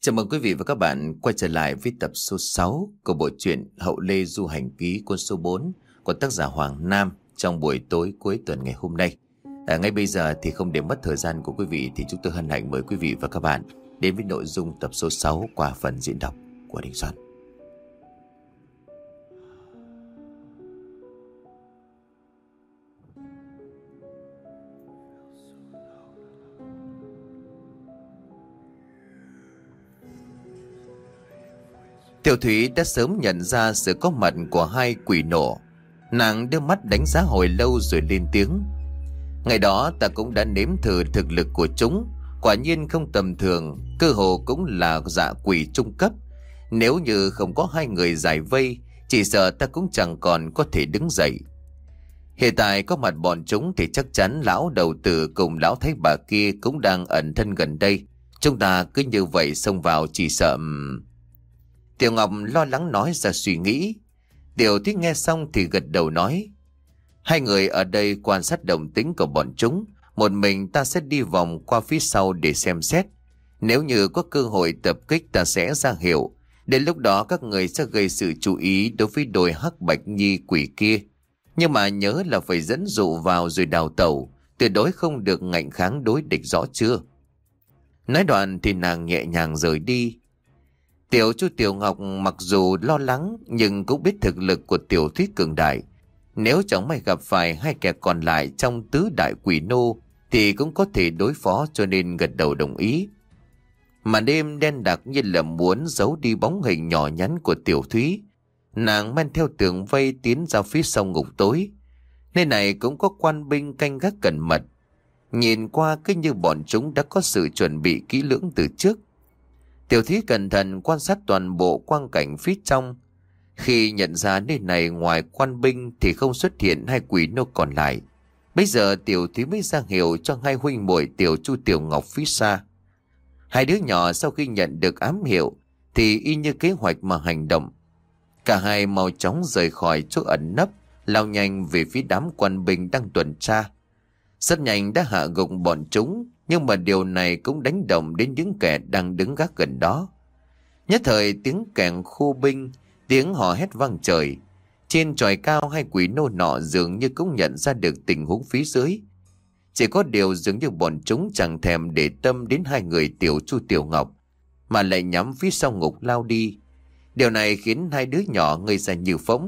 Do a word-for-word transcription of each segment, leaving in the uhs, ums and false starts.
Chào mừng quý vị và các bạn quay trở lại với tập số sáu của bộ truyện Hậu Lê Du Hành Ký cuốn số bốn của tác giả Hoàng Nam trong buổi tối cuối tuần ngày hôm nay. À, ngay bây giờ thì không để mất thời gian của quý vị thì chúng tôi hân hạnh mời quý vị và các bạn đến với nội dung tập số sáu qua phần diễn đọc của Đình Soạn. Tiểu Thúy đã sớm nhận ra sự có mặt của hai quỷ nộ. Nàng đưa mắt đánh giá hồi lâu rồi lên tiếng. Ngày đó ta cũng đã nếm thử thực lực của chúng, quả nhiên không tầm thường, cơ hồ cũng là dạ quỷ trung cấp. Nếu như không có hai người giải vây, chỉ sợ ta cũng chẳng còn có thể đứng dậy. Hiện tại có mặt bọn chúng thì chắc chắn lão đầu tử cùng lão thái bà kia cũng đang ẩn thân gần đây. Chúng ta cứ như vậy xông vào chỉ sợ... Tiểu Ngọc lo lắng nói ra suy nghĩ. Tiểu Thúy nghe xong thì gật đầu nói. Hai người ở đây quan sát động tĩnh của bọn chúng. Một mình ta sẽ đi vòng qua phía sau để xem xét. Nếu như có cơ hội tập kích ta sẽ ra hiệu. Đến lúc đó các người sẽ gây sự chú ý đối với đôi hắc bạch nhi quỷ kia. Nhưng mà nhớ là phải dẫn dụ vào rồi đào tẩu. Tuyệt đối không được ngạnh kháng đối địch, rõ chưa? Nói đoạn thì nàng nhẹ nhàng rời đi. Tiểu Chu Tiểu Ngọc mặc dù lo lắng nhưng cũng biết thực lực của Tiểu Thúy cường đại. Nếu chẳng may gặp phải hai kẻ còn lại trong tứ đại quỷ nô thì cũng có thể đối phó, cho nên gật đầu đồng ý. Mà đêm đen đặc như là muốn giấu đi bóng hình nhỏ nhắn của Tiểu Thúy. Nàng men theo tường vây tiến ra phía sau ngục tối. Nơi này cũng có quan binh canh gác cẩn mật. Nhìn qua cứ như bọn chúng đã có sự chuẩn bị kỹ lưỡng từ trước. Tiểu Thúy cẩn thận quan sát toàn bộ quang cảnh phía trong. Khi nhận ra nơi này ngoài quan binh thì không xuất hiện hai quỷ nô còn lại. Bây giờ Tiểu Thúy mới ra hiệu cho hai huynh muội Tiểu Chu Tiểu Ngọc phía xa. Hai đứa nhỏ sau khi nhận được ám hiệu thì y như kế hoạch mà hành động. Cả hai mau chóng rời khỏi chỗ ẩn nấp, lao nhanh về phía đám quan binh đang tuần tra. Rất nhanh đã hạ gục bọn chúng. Nhưng mà điều này cũng đánh động đến những kẻ đang đứng gác gần đó. Nhất thời tiếng kèn khu binh, tiếng hò hét vang trời. Trên chòi cao hai quỷ nô nọ dường như cũng nhận ra được tình huống phía dưới. Chỉ có điều dường như bọn chúng chẳng thèm để tâm đến hai người Tiểu Chu Tiểu Ngọc, mà lại nhắm phía sau ngục lao đi. Điều này khiến hai đứa nhỏ ngây ra như phỗng.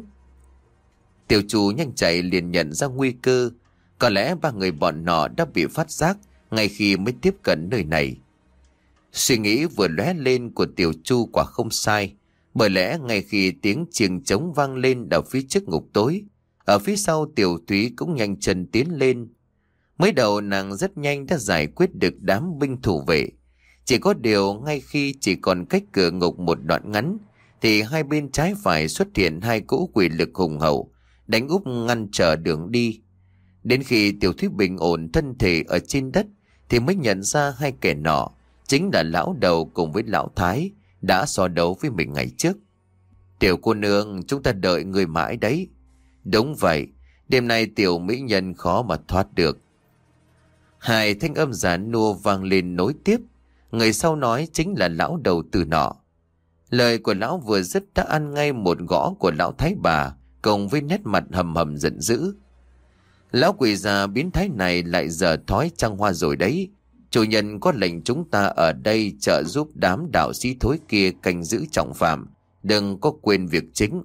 Tiểu Chu nhanh chạy liền nhận ra nguy cơ. Có lẽ ba người bọn nọ đã bị phát giác ngay khi mới tiếp cận nơi này. Suy nghĩ vừa lóe lên của Tiểu Chu quả không sai, bởi lẽ ngay khi tiếng chiêng trống vang lên ở phía trước ngục tối, ở phía sau Tiểu Thúy cũng nhanh chân tiến lên. Mới đầu nàng rất nhanh đã giải quyết được đám binh thủ vệ. Chỉ có điều ngay khi chỉ còn cách cửa ngục một đoạn ngắn thì hai bên trái phải xuất hiện hai cỗ quỷ lực hùng hậu đánh úp ngăn trở đường đi. Đến khi Tiểu Thúy bình ổn thân thể ở trên đất thì mới nhận ra hai kẻ nọ chính là lão đầu cùng với lão thái đã so đấu với mình ngày trước. Tiểu cô nương, chúng ta đợi người mãi đấy. Đúng vậy, đêm nay tiểu mỹ nhân khó mà thoát được. Hai thanh âm giả nua vang lên nối tiếp. Người sau nói chính là lão đầu từ nọ. Lời của lão vừa dứt đã ăn ngay một gõ của lão thái bà, cùng với nét mặt hầm hầm giận dữ. Lão quỷ già biến thái này lại giờ thói trăng hoa rồi đấy. Chủ nhân có lệnh chúng ta ở đây trợ giúp đám đạo sĩ thối kia canh giữ trọng phạm, đừng có quên việc chính.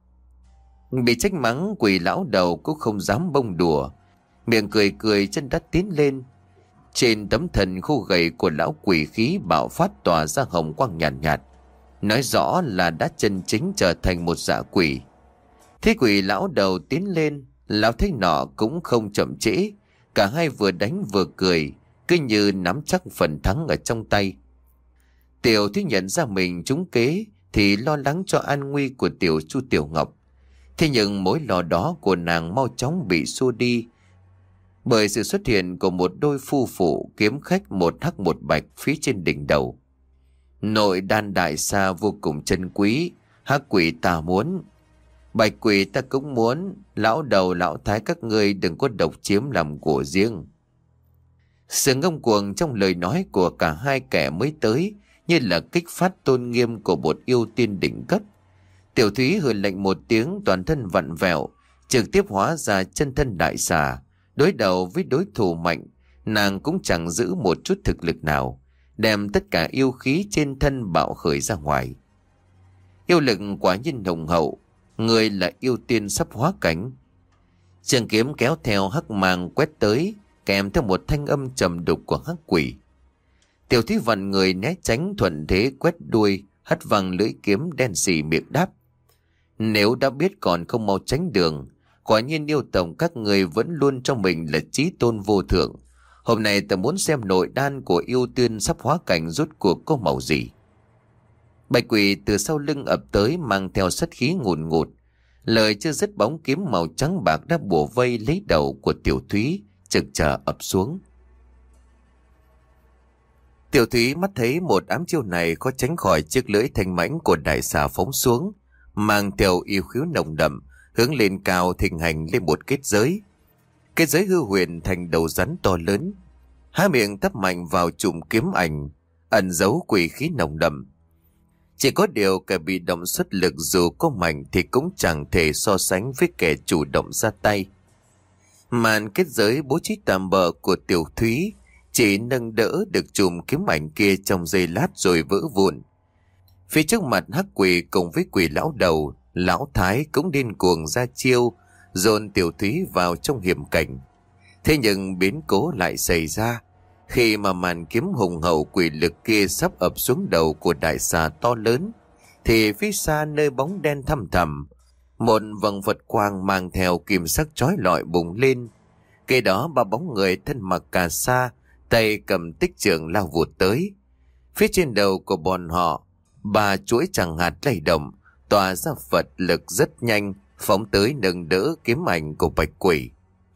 Bị trách mắng, quỷ lão đầu cũng không dám bông đùa, miệng cười cười, chân đất tiến lên. Trên tấm thần khô gầy của lão quỷ khí bạo phát tỏa ra hồng quang nhàn nhạt, nhạt, nói rõ là đã chân chính trở thành một dạ quỷ. Thế quỷ lão đầu tiến lên, lão thấy nọ cũng không chậm trễ, cả hai vừa đánh vừa cười, cứ như nắm chắc phần thắng ở trong tay. Tiểu Thúy nhận ra mình trúng kế thì lo lắng cho an nguy của Tiểu Chu Tiểu Ngọc. Thế nhưng mối lo đó của nàng mau chóng bị xua đi bởi sự xuất hiện của một đôi phu phụ kiếm khách một hắc một bạch phía trên đỉnh đầu. Nội đan đại sa vô cùng chân quý, hắc quỷ ta muốn, bạch quỷ ta cũng muốn, lão đầu lão thái các ngươi đừng có độc chiếm làm của riêng. Sự ngông cuồng trong lời nói của cả hai kẻ mới tới như là kích phát tôn nghiêm của một yêu tiên đỉnh cấp. Tiểu Thúy hừ lạnh một tiếng, toàn thân vặn vẹo, trực tiếp hóa ra chân thân đại xà. Đối đầu với đối thủ mạnh, nàng cũng chẳng giữ một chút thực lực nào, đem tất cả yêu khí trên thân bạo khởi ra ngoài. Yêu lực quả nhiên hùng hậu, người là yêu tiên sắp hóa cảnh. Trường kiếm kéo theo hắc mang quét tới, kèm theo một thanh âm trầm đục của hắc quỷ. Tiểu Thúy vặn người né tránh, thuận thế quét đuôi, hất văng lưỡi kiếm đen xì miệng đáp: nếu đã biết còn không mau tránh đường, quả nhiên yêu tổng các người vẫn luôn trong mình là chí tôn vô thượng. Hôm nay ta muốn xem nội đan của yêu tiên sắp hóa cảnh rốt cuộc có màu gì. Bạch quỷ từ sau lưng ập tới, mang theo sát khí ngùn ngụt. Lời chưa dứt, bóng kiếm màu trắng bạc đã bủa vây lấy đầu của Tiểu Thúy, trực chờ ập xuống. Tiểu Thúy mắt thấy một ám chiêu này khó tránh khỏi chiếc lưỡi thanh mãnh của đại xà phóng xuống, mang theo yêu khiếu nồng đậm, hướng lên cao thịnh hành lên một kết giới. Kết giới hư huyền thành đầu rắn to lớn, há miệng tấp mạnh vào chùm kiếm ảnh, ẩn giấu quỷ khí nồng đậm. Chỉ có điều kẻ bị động xuất lực dù có mạnh thì cũng chẳng thể so sánh với kẻ chủ động ra tay. Màn kết giới bố trí tạm bợ của Tiểu Thúy chỉ nâng đỡ được chùm kiếm ảnh kia trong giây lát rồi vỡ vụn. Phía trước mặt hắc quỷ cùng với quỷ lão đầu, lão thái cũng điên cuồng ra chiêu, dồn Tiểu Thúy vào trong hiểm cảnh. Thế nhưng biến cố lại xảy ra khi mà màn kiếm hùng hậu quỷ lực kia sắp ập xuống đầu của đại xà to lớn, thì phía xa nơi bóng đen thăm thẳm, một vầng Phật quang mang theo kim sắc chói lọi bùng lên. Kế đó ba bóng người thân mặc cà sa, tay cầm tích trượng lao vụt tới. Phía trên đầu của bọn họ, ba chuỗi chẳng hạt lay động, tỏa ra Phật lực rất nhanh, phóng tới nâng đỡ kiếm ảnh của bạch quỷ.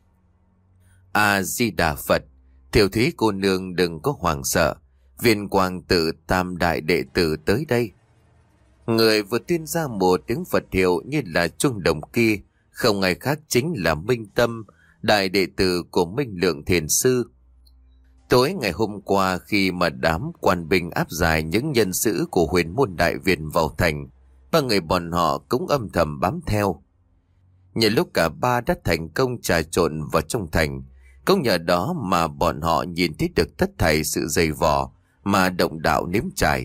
A Di Đà Phật. Tiểu Thúy cô nương đừng có hoảng sợ, viên quang tự tam đại đệ tử tới đây. Người vừa tuyên ra một tiếng Phật hiệu như là chuông đồng kia, không ai khác chính là Minh Tâm, đại đệ tử của Minh Lượng Thiền Sư. Tối ngày hôm qua, khi mà đám quan binh áp giải những nhân sự của huyền môn đại viện vào thành, ba người bọn họ cũng âm thầm bám theo. Nhờ lúc cả ba đã thành công trà trộn vào trong thành, cũng nhờ đó mà bọn họ nhìn thấy được tất thảy sự dày vò mà động đạo nếm trải.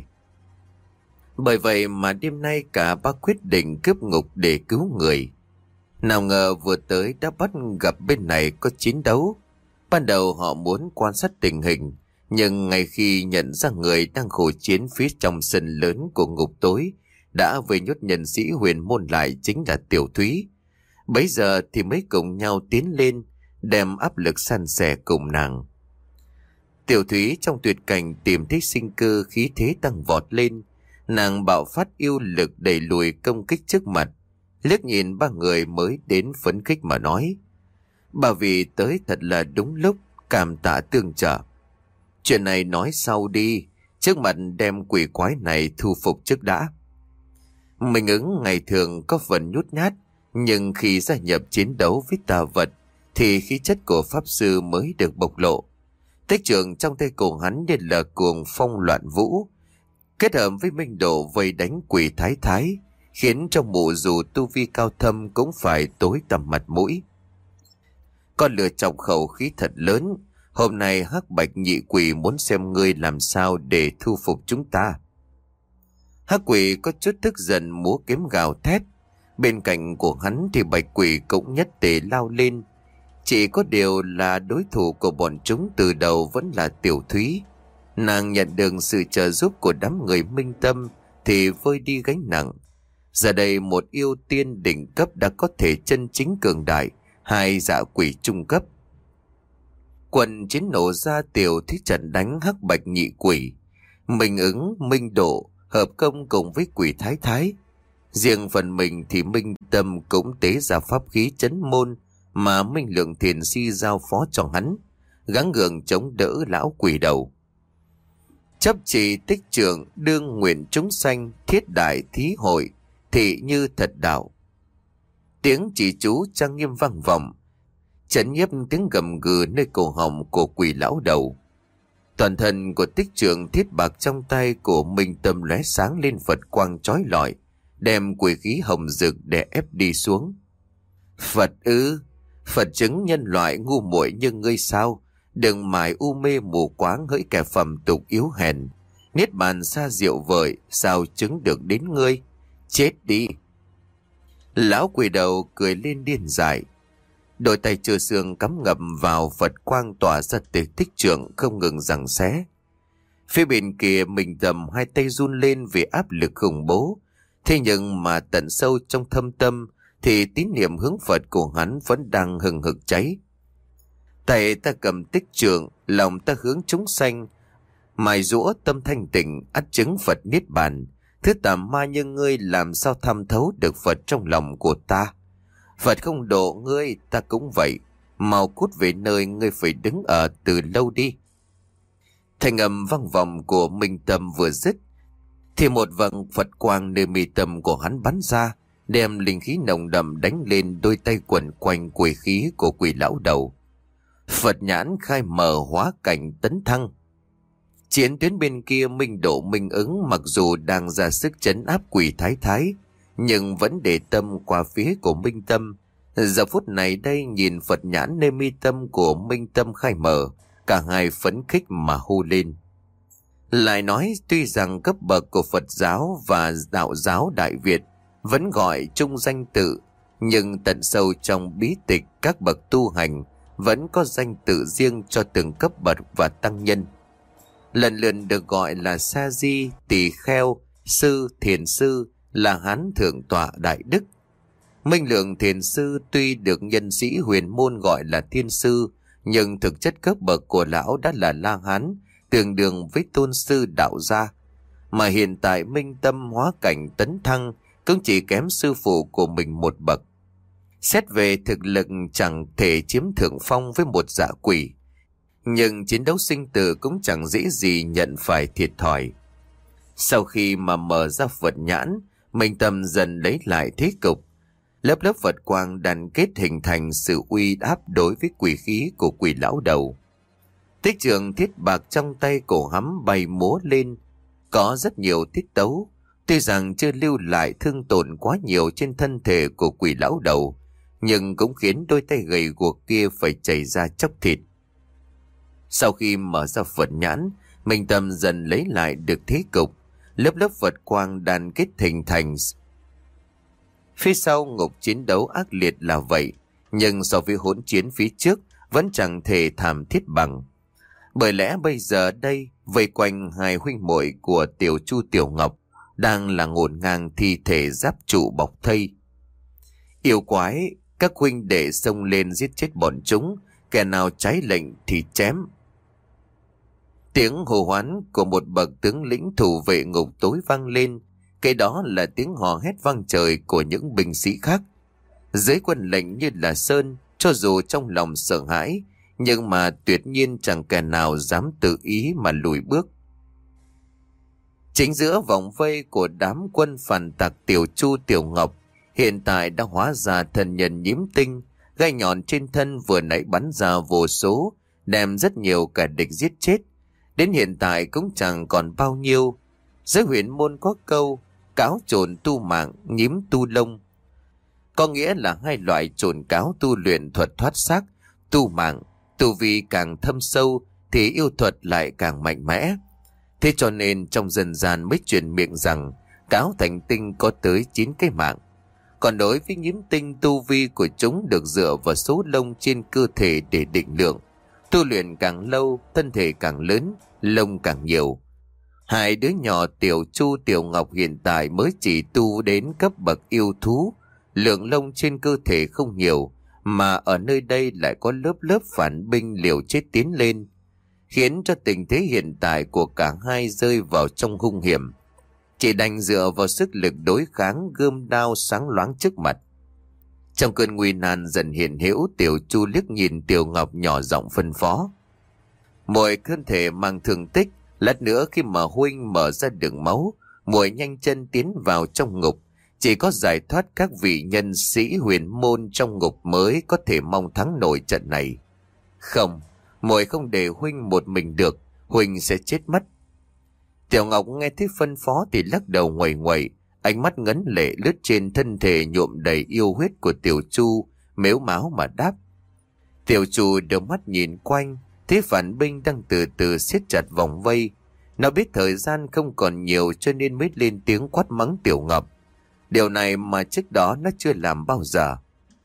Bởi vậy mà đêm nay cả ba quyết định cướp ngục để cứu người. Nào ngờ vừa tới đã bắt gặp bên này có chiến đấu. Ban đầu họ muốn quan sát tình hình, nhưng ngay khi nhận ra người đang khổ chiến phía trong sân lớn của ngục tối đã vây nhốt nhân sĩ huyền môn lại chính là Tiểu Thúy. Bấy giờ thì mới cùng nhau tiến lên, đem áp lực san sẻ cùng nàng. Tiểu Thúy trong tuyệt cảnh tìm thấy sinh cơ, khí thế tăng vọt lên. Nàng bạo phát yêu lực đẩy lùi công kích trước mặt, liếc nhìn ba người mới đến phấn khích mà nói: bà vị tới thật là đúng lúc, cảm tạ tương trợ. Chuyện này nói sau đi, trước mặt đem quỷ quái này thu phục trước đã. Mình ứng ngày thường có phần nhút nhát, nhưng khi gia nhập chiến đấu với tà vật thì khí chất của pháp sư mới được bộc lộ. Tích trường trong tay của hắn như là cuồng phong loạn vũ, kết hợp với minh độ vây đánh quỷ thái thái, khiến cho mụ dù tu vi cao thâm cũng phải tối tăm mặt mũi. Con lừa chọc khẩu khí thật lớn, hôm nay hắc bạch nhị quỷ muốn xem ngươi làm sao để thu phục chúng ta. Hắc quỷ có chút tức giận múa kiếm gào thét, bên cạnh của hắn thì bạch quỷ cũng nhất tề lao lên. Chỉ có điều là đối thủ của bọn chúng từ đầu vẫn là Tiểu Thúy. Nàng nhận được sự trợ giúp của đám người Minh Tâm thì vơi đi gánh nặng. Giờ đây một yêu tiên đỉnh cấp đã có thể chân chính cường đại, hai dạ quỷ trung cấp. Quần chiến nổ ra, Tiểu Thúy trận đánh hắc bạch nhị quỷ. Minh ứng, Minh độ hợp công cùng với quỷ thái thái. Riêng phần mình thì Minh Tâm cũng tế ra pháp khí chấn môn mà Minh Lượng Thiền Si giao phó cho hắn, gắng gượng chống đỡ lão quỷ đầu. Chấp trì tích trưởng, đương nguyện chúng sanh, thiết đại thí hội, thị như thật đạo. Tiếng chỉ chú trang nghiêm vang vọng, chấn nhiếp tiếng gầm gừ nơi cổ họng của quỷ lão đầu. Toàn thân của tích trưởng thiết bạc trong tay của Minh Tâm lóe sáng lên Phật quang chói lọi, đem quỷ khí hồng rực để ép đi xuống. Phật ư, Phật chứng nhân loại ngu muội như ngươi sao? Đừng mải u mê mù quáng hỡi kẻ phẩm tục yếu hèn. Niết bàn xa diệu vời, sao chứng được đến ngươi? Chết đi! Lão quỷ đầu cười lên điên dại. Đôi tay chưa xương cắm ngầm vào Phật quang tỏa ra từ tích trưởng không ngừng giằng xé. Phía bên kia Minh Tâm hai tay run lên vì áp lực khủng bố. Thế nhưng mà tận sâu trong thâm tâm thì tín niệm hướng Phật của hắn vẫn đang hừng hực cháy. Tay ta cầm tích trưởng, lòng ta hướng chúng sanh, mài rũa tâm thanh tịnh, ắt chứng Phật niết bàn. Thứ tà ma như ngươi làm sao thăm thấu được Phật trong lòng của ta? Phật không độ ngươi, ta cũng vậy. Mau cút về nơi ngươi phải đứng ở từ lâu đi. Thanh âm vang vọng của Minh Tâm vừa dứt, thì một vầng Phật quang nơi mi tâm của hắn bắn ra, đem linh khí nồng đậm đánh lên đôi tay quẩn quanh quỷ khí của quỷ lão đầu. Phật nhãn khai mở hóa cảnh tấn thăng. Chiến tuyến bên kia Minh Độ Minh Ứng mặc dù đang ra sức trấn áp quỷ thái thái, nhưng vẫn để tâm qua phía của Minh Tâm. Giờ phút này đây nhìn Phật nhãn nơi mi tâm của Minh Tâm khai mở, cả hai phấn khích mà hô lên. Lại nói tuy rằng cấp bậc của Phật giáo và đạo giáo Đại Việt vẫn gọi chung danh tự, nhưng tận sâu trong bí tịch các bậc tu hành vẫn có danh tự riêng cho từng cấp bậc và tăng nhân. Lần lượt được gọi là Sa Di, Tỳ Kheo, Sư, Thiền Sư, là Hán Thượng Tọa Đại Đức. Minh Lượng Thiền Sư tuy được nhân sĩ huyền môn gọi là Thiên Sư, nhưng thực chất cấp bậc của lão đã là La Hán, tương đương với tôn sư đạo gia. Mà hiện tại Minh Tâm hóa cảnh tấn thăng cũng chỉ kém sư phụ của mình một bậc. Xét về thực lực chẳng thể chiếm thượng phong với một dạ quỷ, nhưng chiến đấu sinh tử cũng chẳng dễ gì nhận phải thiệt thòi. Sau khi mà mở ra Phật nhãn, Minh Tâm dần lấy lại thế cục. Lớp lớp Phật quang đàn kết hình thành sự uy áp đối với quỷ khí của quỷ lão đầu. Tích trường thiết bạc trong tay cổ hắm bay múa lên, có rất nhiều tiết tấu. Tuy rằng chưa lưu lại thương tổn quá nhiều trên thân thể của quỷ lão đầu, nhưng cũng khiến đôi tay gầy guộc kia phải chảy ra chóc thịt. Sau khi mở ra Phật nhãn, Minh Tâm dần lấy lại được thế cục. Lớp lớp Phật quang đàn kết hình thành. Phía sau ngục chiến đấu ác liệt là vậy, nhưng so với hỗn chiến phía trước vẫn chẳng thể thảm thiết bằng. Bởi lẽ bây giờ đây, vây quanh hai huynh muội của Tiểu Chu Tiểu Ngọc đang là ngổn ngang thi thể giáp trụ bọc thây. Yêu quái, các huynh đệ xông lên giết chết bọn chúng, kẻ nào trái lệnh thì chém. Tiếng hô hoán của một bậc tướng lĩnh thủ vệ ngục tối vang lên, cái đó là tiếng hò hét vang trời của những binh sĩ khác. Dưới quân lệnh như là sơn, cho dù trong lòng sợ hãi, nhưng mà tuyệt nhiên chẳng kẻ nào dám tự ý mà lùi bước. Chính giữa vòng vây của đám quân phản tặc Tiểu Chu Tiểu Ngọc hiện tại đã hóa ra thần nhân nhiễm tinh, gai nhọn trên thân vừa nãy bắn ra vô số, đem rất nhiều kẻ địch giết chết. Đến hiện tại cũng chẳng còn bao nhiêu. Giới huyền môn có câu cáo trồn tu mạng, nhím tu lông, có nghĩa là hai loại trồn cáo tu luyện thuật thoát xác. Tu mạng, tu vi càng thâm sâu thì yêu thuật lại càng mạnh mẽ. Thế cho nên trong dân gian mới truyền miệng rằng cáo thành tinh có tới chín cái mạng. Còn đối với nhiễm tinh, tu vi của chúng được dựa vào số lông trên cơ thể để định lượng. Tu luyện càng lâu, thân thể càng lớn, lông càng nhiều. Hai đứa nhỏ Tiểu Chu Tiểu Ngọc hiện tại mới chỉ tu đến cấp bậc yêu thú, lượng lông trên cơ thể không nhiều, mà ở nơi đây lại có lớp lớp phản binh liều chết tiến lên, khiến cho tình thế hiện tại của cả hai rơi vào trong hung hiểm. Chỉ đành dựa vào sức lực đối kháng, gươm đao sáng loáng trước mặt. Trong cơn nguy nan dần hiện hữu, Tiểu Chu liếc nhìn Tiểu Ngọc nhỏ giọng phân phó: "Muội thân thể mang thương tích, lát nữa khi mà huynh mở ra đường máu, muội nhanh chân tiến vào trong ngục. Chỉ có giải thoát các vị nhân sĩ huyền môn trong ngục mới có thể mong thắng nổi trận này. Không, muội không để huynh một mình được. Huỳnh sẽ chết mất. Tiểu Ngọc nghe thấy phân phó thì lắc đầu nguầy nguậy, ánh mắt ngấn lệ lướt trên thân thể nhuộm đầy yêu huyết của Tiểu Chu, mếu máo mà đáp. Tiểu Chu đưa mắt nhìn quanh, thấy phản binh đang từ từ siết chặt vòng vây. Nó biết thời gian không còn nhiều cho nên mới lên tiếng quát mắng Tiểu Ngọc. Điều này mà trước đó nó chưa làm bao giờ.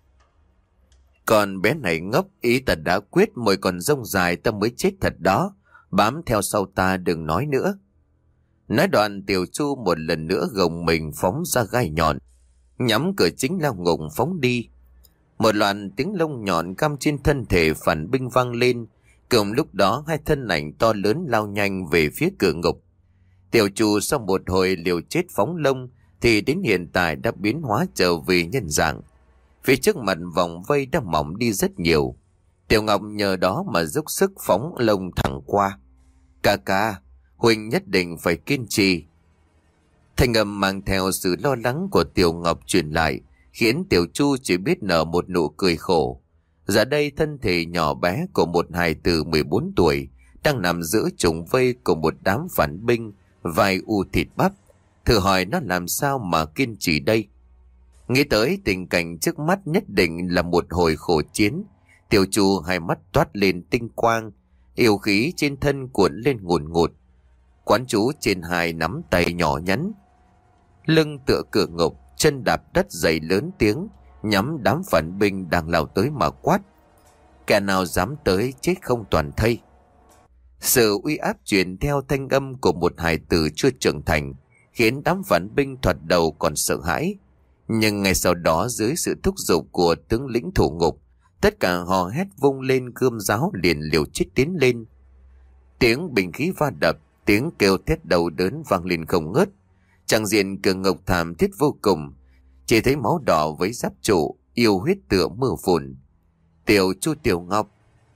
Còn bé này ngốc, ý ta đã quyết, mồi còn rông dài ta mới chết thật đó. Bám theo sau ta đừng nói nữa. Nói đoạn Tiểu Chu một lần nữa gồng mình phóng ra gai nhọn, nhắm cửa chính lao ngục phóng đi. Một loạt tiếng lông nhọn căm trên thân thể phản binh vang lên. Cùng lúc đó hai thân ảnh to lớn lao nhanh về phía cửa ngục. Tiểu Chu sau một hồi liều chết phóng lông thì đến hiện tại đã biến hóa trở về nhân dạng. Phía trước mặt vòng vây đã mỏng đi rất nhiều. Tiểu Ngọc nhờ đó mà dốc sức phóng lông thẳng qua. Ca ca, Huỳnh nhất định phải kiên trì. Thanh âm mang theo sự lo lắng của Tiểu Ngọc truyền lại, khiến Tiểu Chu chỉ biết nở một nụ cười khổ. Giờ đây thân thể nhỏ bé của một hài tử mười bốn tuổi đang nằm giữa trùng vây của một đám phản binh, vai u thịt bắp. Thử hỏi nó làm sao mà kiên trì đây? Nghĩ tới tình cảnh trước mắt nhất định là một hồi khổ chiến, Tiểu Chu hai mắt toát lên tinh quang, yêu khí trên thân cuộn lên ngùn ngụt. Quán chú trên hai nắm tay nhỏ nhắn, lưng tựa cửa ngục, chân đạp đất dày lớn tiếng, nhắm đám phản binh đang lao tới mà quát. Kẻ nào dám tới chết không toàn thây. Sự uy áp truyền theo thanh âm của một hài tử chưa trưởng thành, khiến đám phản binh thoạt đầu còn sợ hãi. Nhưng ngay sau đó dưới sự thúc giục của tướng lĩnh thủ ngục, tất cả hò hét vung lên gươm giáo liền liều chết tiến lên. Tiếng bình khí va đập, tiếng kêu thét đau đớn vang lên không ngớt. Tràng diện cửa ngục thảm thiết vô cùng, chỉ thấy máu đỏ với giáp trụ, yêu huyết tựa mưa phùn. Tiểu Chu, Tiểu Ngọc.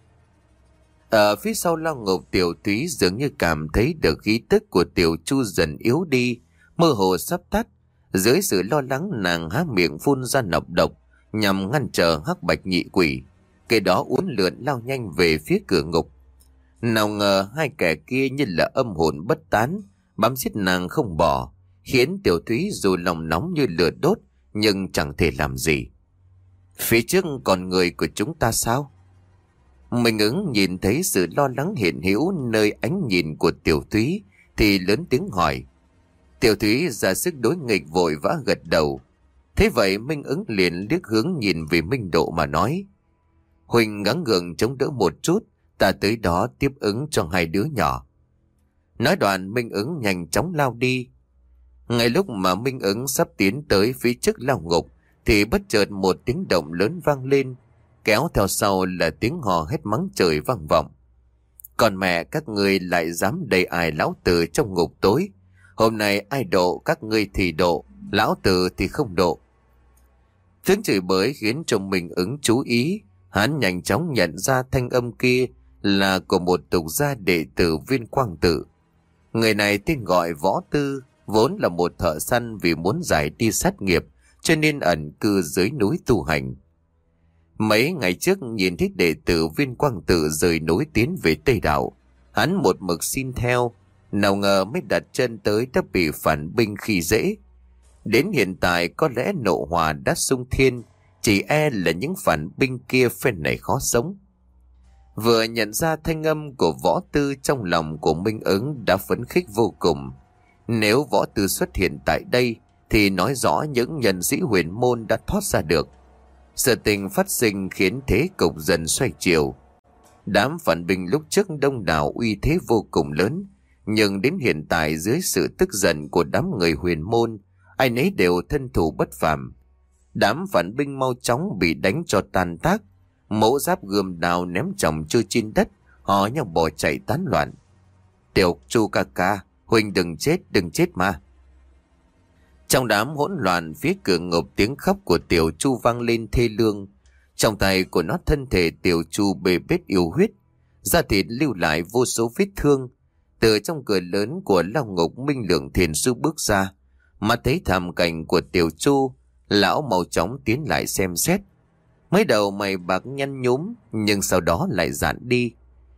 Ở phía sau lao ngục, Tiểu Thúy dường như cảm thấy được khí tức của Tiểu Chu dần yếu đi, mơ hồ sắp tắt. Dưới sự lo lắng, nàng há miệng phun ra nọc độc nhằm ngăn trở hắc bạch nhị quỷ. Cái đó uốn lượn lao nhanh về phía cửa ngục. Nào ngờ hai kẻ kia như là âm hồn bất tán, bám giết nàng không bỏ, khiến Tiểu Thúy dù lòng nóng như lửa đốt nhưng chẳng thể làm gì. Phía trước còn người của chúng ta sao? Mình ứng nhìn thấy sự lo lắng hiện hữu nơi ánh nhìn của Tiểu Thúy thì lớn tiếng hỏi. Tiểu Thúy ra sức đối nghịch vội vã gật đầu. Thế vậy Minh ứng liền liếc hướng nhìn về Minh Độ mà nói. Huỳnh gắng gượng chống đỡ một chút, ta tới đó tiếp ứng cho hai đứa nhỏ. Nói đoạn Minh ứng nhanh chóng lao đi. Ngay lúc mà Minh ứng sắp tiến tới phía trước lao ngục thì bất chợt một tiếng động lớn vang lên, kéo theo sau là tiếng hò hét mắng trời vang vọng. Còn mẹ các ngươi lại dám đầy ải lão tử trong ngục tối. Hôm nay ai độ các ngươi thì độ, lão tử thì không độ. Tiếng chửi bới khiến cho Minh ứng chú ý. Hắn nhanh chóng nhận ra thanh âm kia là của một tục gia đệ tử Viên Quang Tự. Người này tên gọi Võ Tư, vốn là một thợ săn, vì muốn giải đi sát nghiệp cho nên ẩn cư dưới núi tu hành. Mấy ngày trước nhìn thấy đệ tử Viên Quang Tự rời núi tiến về Tây Đạo, hắn một mực xin theo, nào ngờ mới đặt chân tới đã bị phản binh khi dễ. Đến hiện tại có lẽ nộ hỏa đã xung thiên, chỉ e là những phản binh kia phen này khó sống. Vừa nhận ra thanh âm của Võ Tư, trong lòng của Minh ứng đã phấn khích vô cùng. Nếu Võ Tư xuất hiện tại đây thì nói rõ những nhân sĩ huyền môn đã thoát ra được. Sự tình phát sinh khiến thế cục dần xoay chiều. Đám phản binh lúc trước đông đảo uy thế vô cùng lớn, nhưng đến hiện tại dưới sự tức giận của đám người huyền môn, ai nấy đều thân thủ bất phàm. Đám phản binh mau chóng bị đánh cho tan tác, mẫu giáp gươm đào ném chồng trôi trên đất, họ nhau bỏ chạy tán loạn. Tiểu Chu ca ca, Huỳnh đừng chết, đừng chết mà. Trong đám hỗn loạn, phía cửa ngục tiếng khóc của Tiểu Chu vang lên thê lương. Trong tay của nó thân thể Tiểu Chu bê bết yêu huyết, da thịt lưu lại vô số vết thương. Từ trong cửa lớn của lao ngục, Minh Lượng Thiền Sư bước ra, mà thấy thảm cảnh của Tiểu Chu, lão mau chóng tiến lại xem xét. Mới đầu mày bạc nhăn nhúm, nhưng sau đó lại giãn đi.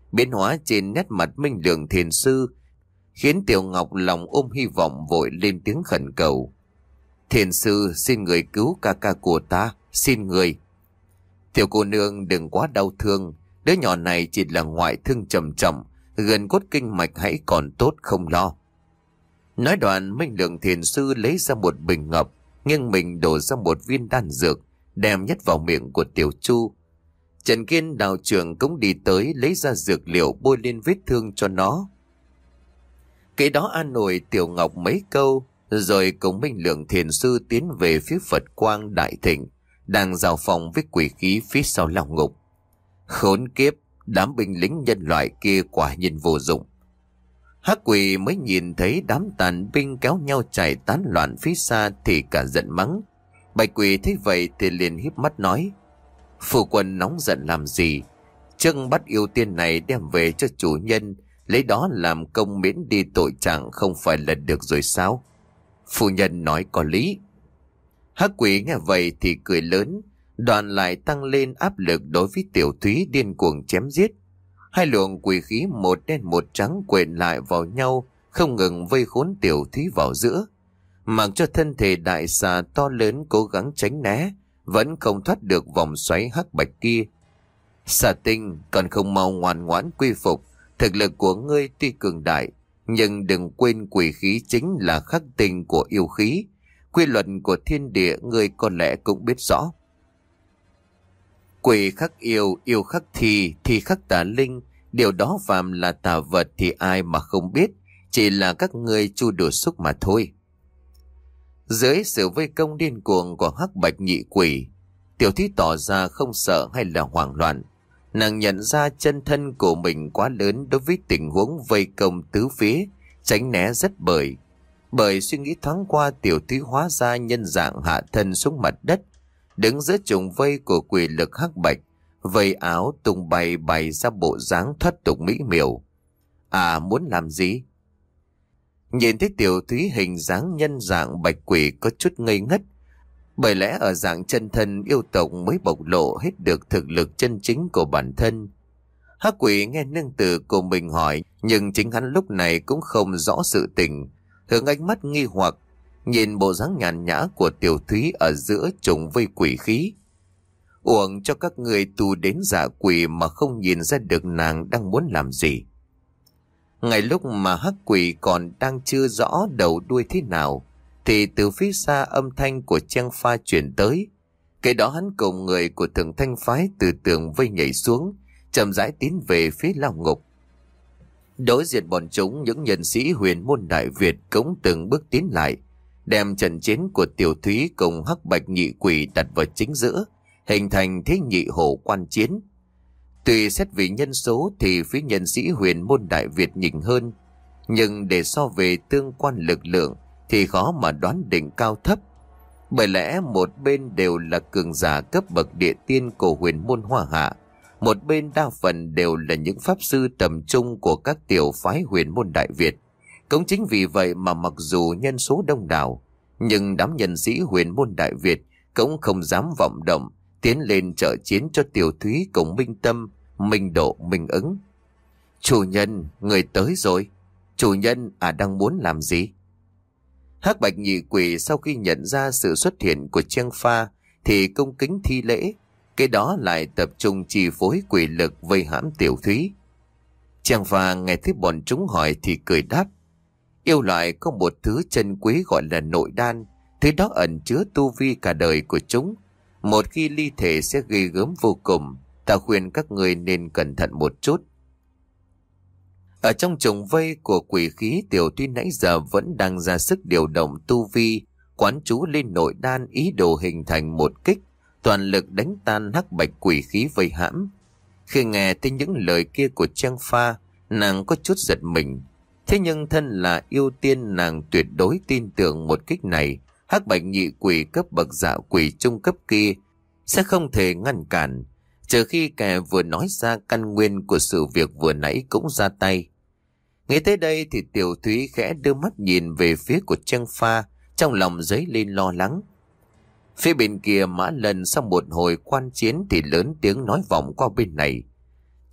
Biến hóa trên nét mặt Minh Lượng thiền sư khiến Tiểu Ngọc lòng ôm hy vọng, vội lên tiếng khẩn cầu. Thiền sư, xin người cứu ca ca của ta, xin người. Tiểu cô nương đừng quá đau thương, đứa nhỏ này chỉ là ngoại thương trầm trọng, gần cốt kinh mạch hãy còn tốt, không lo. Nói đoạn, Minh Lượng thiền sư lấy ra một bình ngọc, nghiêng mình đổ ra một viên đan dược, đem nhét vào miệng của Tiểu Chu. Trần Kiên đạo trưởng cũng đi tới lấy ra dược liệu bôi lên vết thương cho nó. Cái đó an ủi Tiểu Ngọc mấy câu, rồi cùng Minh Lượng thiền sư tiến về phía Phật Quang Đại Thịnh, đang giao phòng với quỷ khí phía sau lòng ngục. Khốn kiếp, đám binh lính nhân loại kia quả nhiên vô dụng. Hắc quỷ mới nhìn thấy đám tàn binh kéo nhau chạy tán loạn phía xa thì cả giận mắng. Bạch quỷ thấy vậy thì liền híp mắt nói: Phu quân nóng giận làm gì? Trưng bắt yêu tiên này đem về cho chủ nhân, lấy đó làm công miễn đi tội trạng không phải là được rồi sao? Phu nhân nói có lý. Hắc quỷ nghe vậy thì cười lớn, đoàn lại tăng lên áp lực đối với Tiểu Thúy điên cuồng chém giết. Hai luồng quỷ khí một đen một trắng quện lại vào nhau, không ngừng vây khốn Tiểu Thúy vào giữa. Mặc cho thân thể đại xà to lớn cố gắng tránh né, vẫn không thoát được vòng xoáy hắc bạch kia. Xà tinh, còn không mau ngoan ngoãn quy phục. Thực lực của ngươi tuy cường đại, nhưng đừng quên quỷ khí chính là khắc tinh của yêu khí. Quy luật của thiên địa ngươi có lẽ cũng biết rõ. Quỷ khắc yêu, yêu khắc thi, thi khắc tà linh. Điều đó phàm là tà vật thì ai mà không biết, chỉ là các ngươi chu đùa xúc mà thôi. Dưới sự vây công điên cuồng của hắc bạch nhị quỷ, Tiểu Thúy tỏ ra không sợ hay là hoảng loạn. Nàng nhận ra chân thân của mình quá lớn đối với tình huống vây công tứ phía, tránh né rất bời. Bởi suy nghĩ thoáng qua, Tiểu Thúy hóa ra nhân dạng hạ thân xuống mặt đất, đứng giữa trùng vây của quỷ lực hắc bạch, vây áo tung bay bày ra bộ dáng thoát tục mỹ miều. À, muốn làm gì? Nhìn thấy Tiểu Thúy hình dáng nhân dạng bạch quỷ có chút ngây ngất, bởi lẽ ở dạng chân thân yêu tộc mới bộc lộ hết được thực lực chân chính của bản thân. Hắc quỷ nghe nương tử của mình hỏi, nhưng chính hắn lúc này cũng không rõ sự tình, hướng ánh mắt nghi hoặc nhìn bộ dáng nhàn nhã của Tiểu Thúy ở giữa trùng vây quỷ khí. Uổng cho các người tu đến giả quỷ mà không nhìn ra được nàng đang muốn làm gì. Ngay lúc mà hắc quỷ còn đang chưa rõ đầu đuôi thế nào, thì từ phía xa âm thanh của Trang Pha chuyển tới. Cái đó hắn cùng người của Thượng Thanh phái từ tường vây nhảy xuống, chậm rãi tiến về phía lao ngục. Đối diện bọn chúng, những nhân sĩ huyền môn Đại Việt cũng từng bước tiến lại, đem trận chiến của Tiểu Thúy cùng hắc bạch nhị quỷ đặt vào chính giữa, hình thành thế nhị hổ quan chiến. Tuy xét vì nhân số thì phía nhân sĩ huyền môn Đại Việt nhỉnh hơn, nhưng để so về tương quan lực lượng thì khó mà đoán định cao thấp. Bởi lẽ một bên đều là cường giả cấp bậc địa tiên của huyền môn Hoa Hạ, một bên đa phần đều là những pháp sư tầm trung của các tiểu phái huyền môn Đại Việt. Cũng chính vì vậy mà mặc dù nhân số đông đảo, nhưng đám nhân sĩ huyền môn Đại Việt cũng không dám vọng động tiến lên trợ chiến cho Tiểu Thúy cùng Minh Tâm, Minh Độ, Minh Ứng. Chủ nhân, người tới rồi. Chủ nhân, à đang muốn làm gì? Hắc bạch nhị quỷ sau khi nhận ra sự xuất hiện của Trang Pha thì cung kính thi lễ, cái đó lại tập trung chi phối quỷ lực vây hãm Tiểu Thúy. Trang Pha nghe thấy bọn chúng hỏi thì cười đáp: Yêu loại có một thứ chân quý gọi là nội đan, thứ đó ẩn chứa tu vi cả đời của chúng. Một khi ly thể sẽ ghê gớm vô cùng, ta khuyên các người nên cẩn thận một chút. Ở trong trùng vây của quỷ khí, Tiểu Thúy nãy giờ vẫn đang ra sức điều động tu vi, quán chú lên nội đan, ý đồ hình thành một kích, toàn lực đánh tan hắc bạch quỷ khí vây hãm. Khi nghe thấy những lời kia của Trang Pha, nàng có chút giật mình. Thế nhưng thân là yêu tiên, nàng tuyệt đối tin tưởng một kích này, hắc bạch nhị quỷ cấp bậc dạ quỷ trung cấp kia sẽ không thể ngăn cản, trừ khi kẻ vừa nói ra căn nguyên của sự việc vừa nãy cũng ra tay. Nghe tới đây thì Tiểu Thúy khẽ đưa mắt nhìn về phía của Trang Pha, trong lòng dấy lên lo lắng. Phía bên kia Mã Lần sau một hồi quan chiến thì lớn tiếng nói vọng qua bên này: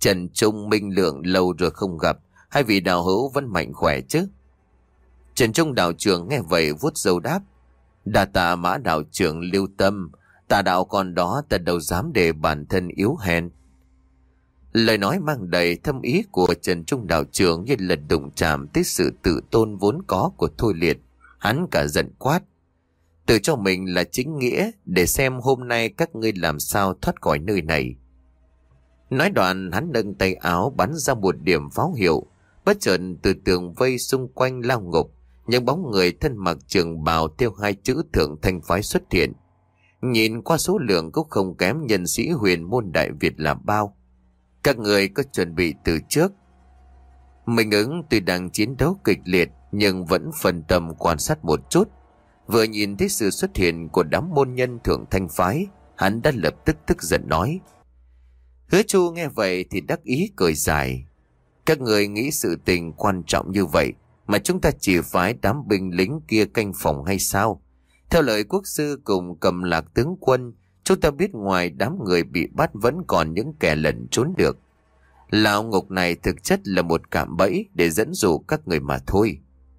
Trần Trung, Minh Lượng lâu rồi không gặp, hai vị đạo hữu vẫn mạnh khỏe chứ? Trần Trung đạo trưởng nghe vậy vuốt râu đáp: Đa tạ Mã đạo trưởng lưu tâm, tà đạo còn đó ta đâu dám để bản thân yếu hèn. Lời nói mang đầy thâm ý của Trần Trung đạo trưởng như là đụng chạm tới sự tự tôn vốn có của Thôi Liệt. Hắn cả giận quát: Tự cho mình là chính nghĩa, để xem hôm nay các ngươi làm sao thoát khỏi nơi này. Nói đoạn hắn nâng tay áo bắn ra một điểm pháo hiệu. Bất chợt từ tường vây xung quanh lao ngục, những bóng người thân mặc trường bào theo hai chữ Thượng Thanh Phái xuất hiện. Nhìn qua số lượng cũng không kém nhân sĩ huyền môn Đại Việt là bao. Các người có chuẩn bị từ trước. Minh Ứng tuy đang chiến đấu kịch liệt nhưng vẫn phân tâm quan sát một chút. Vừa nhìn thấy sự xuất hiện của đám môn nhân Thượng Thanh Phái, hắn đã lập tức tức giận nói. Hứa Chu nghe vậy thì đắc ý cười dài. Các người nghĩ sự tình quan trọng như vậy mà chúng ta chỉ phái đám binh lính kia canh phòng hay sao? Theo lời quốc sư cùng Cầm Lạc tướng quân, chúng ta biết ngoài đám người bị bắt vẫn còn những kẻ lẩn trốn được. Lao ngục này thực chất là một cạm bẫy để dẫn dụ các người mà thôi.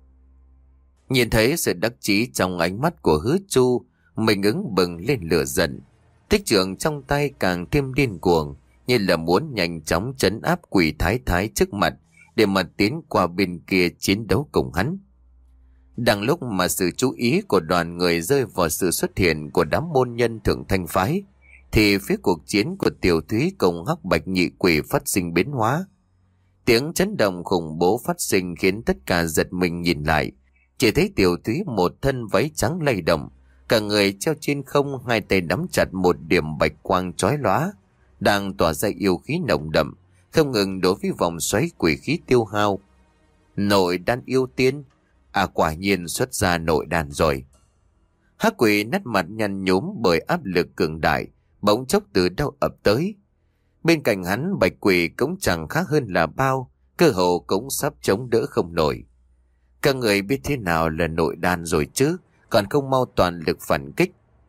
Nhìn thấy sự đắc chí trong ánh mắt của Hứa Chu, mình ứng bừng lên lửa giận. Tích trưởng trong tay càng thêm điên cuồng, như là muốn nhanh chóng trấn áp quỷ thái thái trước mặt để mà tiến qua bên kia chiến đấu cùng hắn. Đang lúc mà sự chú ý của đoàn người rơi vào sự xuất hiện của đám môn nhân Thượng Thanh Phái, thì phía cuộc chiến của Tiểu Thúy cùng Hắc Bạch Nhị Quỷ phát sinh biến hóa. Tiếng chấn động khủng bố phát sinh khiến tất cả giật mình nhìn lại. Chỉ thấy Tiểu Thúy một thân váy trắng lay động, cả người treo trên không, hai tay nắm chặt một điểm bạch quang chói lóa, đang tỏa ra yêu khí nồng đậm, không ngừng đối với vòng xoáy quỷ khí tiêu hao. Nội đan yêu tiên, à quả nhiên xuất ra nội đan rồi. Hắc Quỷ nét mặt nhăn nhúm bởi áp lực cường đại, bỗng chốc từ đâu ập tới. Bên cạnh hắn Bạch Quỷ cũng chẳng khác hơn là bao, cơ hồ cũng sắp chống đỡ không nổi. Các người biết thế nào là nội đan rồi chứ, còn không mau toàn lực phản kích.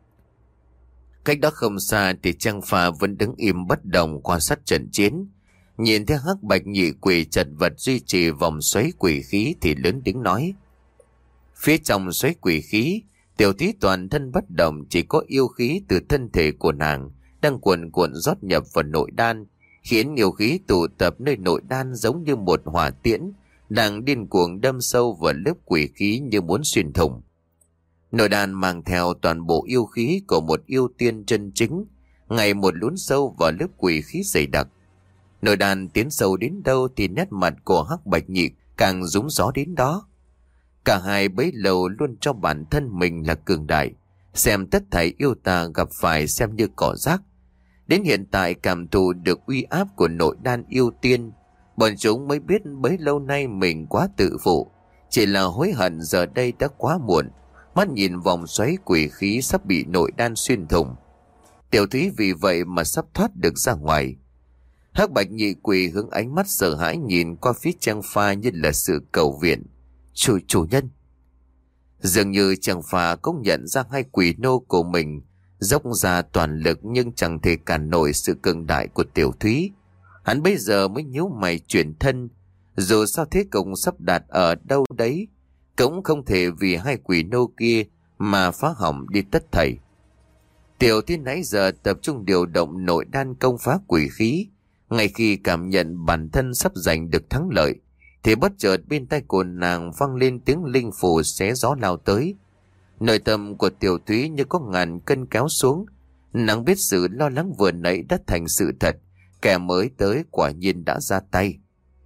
Cách đó không xa thì Trang Pha vẫn đứng im bất động quan sát trận chiến. Nhìn thấy Hắc Bạch Nhị Quỷ chật vật duy trì vòng xoáy quỷ khí thì lớn tiếng nói. Phía trong xoáy quỷ khí, Tiểu Thúy toàn thân bất động, chỉ có yêu khí từ thân thể của nàng đang cuồn cuộn rót nhập vào nội đan, khiến yêu khí tụ tập nơi nội đan giống như một hỏa tiễn đang điên cuồng đâm sâu vào lớp quỷ khí như muốn xuyên thủng. Nội đan mang theo toàn bộ yêu khí của một yêu tiên chân chính, ngày một lún sâu vào lớp quỷ khí dày đặc. Nội đan tiến sâu đến đâu thì nét mặt của Hắc Bạch Nhị càng rúng gió đến đó. Cả hai bấy lâu luôn cho bản thân mình là cường đại, xem tất thảy yêu tà gặp phải xem như cỏ rác. Đến hiện tại cảm thụ được uy áp của nội đan yêu tiên, bọn chúng mới biết bấy lâu nay mình quá tự phụ, chỉ là hối hận giờ đây đã quá muộn. Mắt nhìn vòng xoáy quỷ khí sắp bị nội đan xuyên thủng, Tiểu Thúy vì vậy mà sắp thoát được ra ngoài. Hắc Bạch Nhị Quỷ hướng ánh mắt sợ hãi nhìn qua phía Trang Pha như là sự cầu viện. Chủ chủ nhân. Dường như Trang Pha cũng nhận ra hai quỷ nô của mình dốc ra toàn lực nhưng chẳng thể cản nổi sự cường đại của Tiểu Thúy. Hắn bây giờ mới nhíu mày chuyển thân, dù sao thế cục sắp đạt ở đâu đấy, cũng không thể vì hai quỷ nô kia mà phá hỏng đi tất thảy. Tiểu Thúy nãy giờ tập trung điều động nội đan công phá quỷ khí, ngay khi cảm nhận bản thân sắp giành được thắng lợi, thì bất chợt bên tai của nàng vang lên tiếng linh phù xé gió lao tới. Nội tâm của Tiểu Thúy như có ngàn cân kéo xuống. Nàng biết sự lo lắng vừa nãy đã thành sự thật, kẻ mới tới quả nhiên đã ra tay.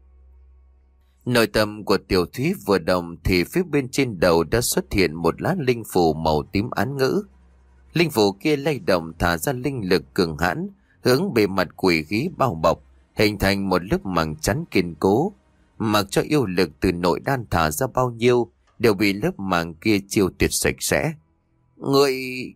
Nội tâm của Tiểu Thúy vừa động thì phía bên trên đầu đã xuất hiện một lá linh phù màu tím án ngữ. Linh phù kia lay động thả ra linh lực cường hãn, hướng bề mặt quỷ khí bao bọc, hình thành một lớp màng chắn kiên cố. Mặc cho yêu lực từ nội đan thả ra bao nhiêu, đều bị lớp màng kia chiêu tuyệt sạch sẽ. Người...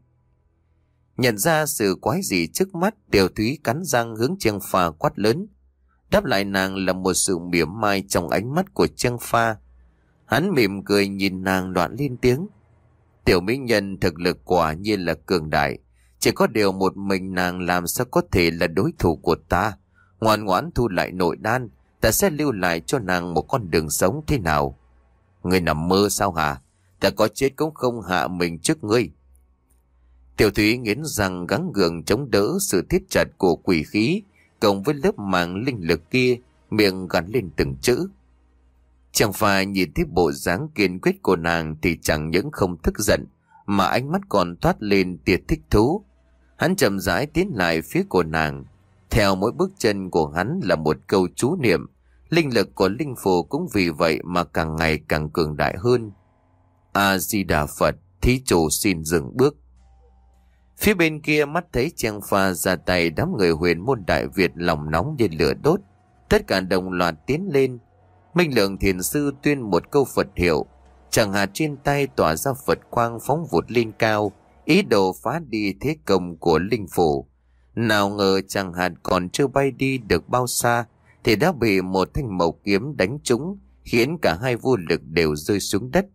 Nhận ra sự quái gì trước mắt, Tiểu Thúy cắn răng hướng Trang Pha quát lớn. Đáp lại nàng là một sự mỉa mai trong ánh mắt của Trang Pha. Hắn mỉm cười nhìn nàng đoạn lên tiếng. Tiểu mỹ nhân thực lực quả nhiên là cường đại, chỉ có điều một mình nàng làm sao có thể là đối thủ của ta. Ngoan ngoãn thu lại nội đan, ta sẽ lưu lại cho nàng một con đường sống thế nào. Ngươi nằm mơ sao hả? Ta có chết cũng không hạ mình trước ngươi. Tiểu Thúy nghiến răng gắng gượng chống đỡ sự thiết chặt của quỷ khí, cộng với lớp màng linh lực kia, miệng gắn lên từng chữ. Chàng Pha nhìn thấy bộ dáng kiên quyết của nàng thì chẳng những không tức giận, mà ánh mắt còn toát lên tia thích thú. Hắn chậm rãi tiến lại phía của nàng. Theo mỗi bước chân của hắn là một câu chú niệm. Linh lực của linh phù cũng vì vậy mà càng ngày càng cường đại hơn. A-di-đà Phật, thí chủ xin dừng bước. Phía bên kia mắt thấy Chàng Pha ra tay, đám người Huyền Môn Đại Việt lòng nóng như lửa đốt. Tất cả đồng loạt tiến lên. Minh Lượng Thiền Sư tuyên một câu Phật hiệu. Chẳng hạt trên tay tỏa ra Phật quang phóng vụt lên cao, ý đồ phá đi thế công của linh phủ. Nào ngờ chẳng hạt còn chưa bay đi được bao xa thì đã bị một thanh mộc kiếm đánh trúng, khiến cả hai vô lực đều rơi xuống đất.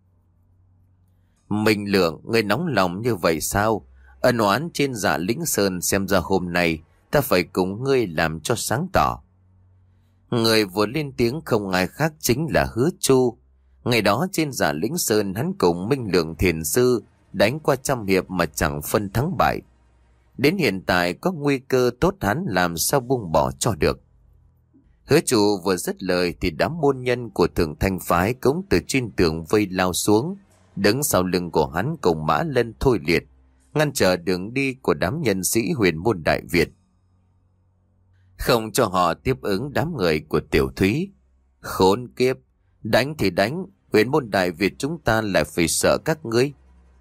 Minh Lượng, ngươi nóng lòng như vậy sao? Ân oán trên Dạ Lĩnh Sơn xem ra hôm nay ta phải cùng ngươi làm cho sáng tỏ. Người vừa lên tiếng không ai khác chính là Hứa Chu. Ngày đó trên Dạ Lĩnh Sơn, hắn cùng Minh Lượng Thiền Sư đánh qua trăm hiệp mà chẳng phân thắng bại. Đến hiện tại có nguy cơ tốt, hắn làm sao buông bỏ cho được. Hứa Chu vừa dứt lời thì đám môn nhân của Thượng Thanh Phái cũng từ trên tường vây lao xuống, đứng sau lưng của hắn cùng Mã Lân Thôi Liệt, ngăn trở đường đi của đám nhân sĩ Huyền Môn Đại Việt, không cho họ tiếp ứng đám người của Tiểu Thúy. Khốn kiếp, đánh thì đánh, Huyền Môn Đại Việt chúng ta lại phải sợ các ngươi.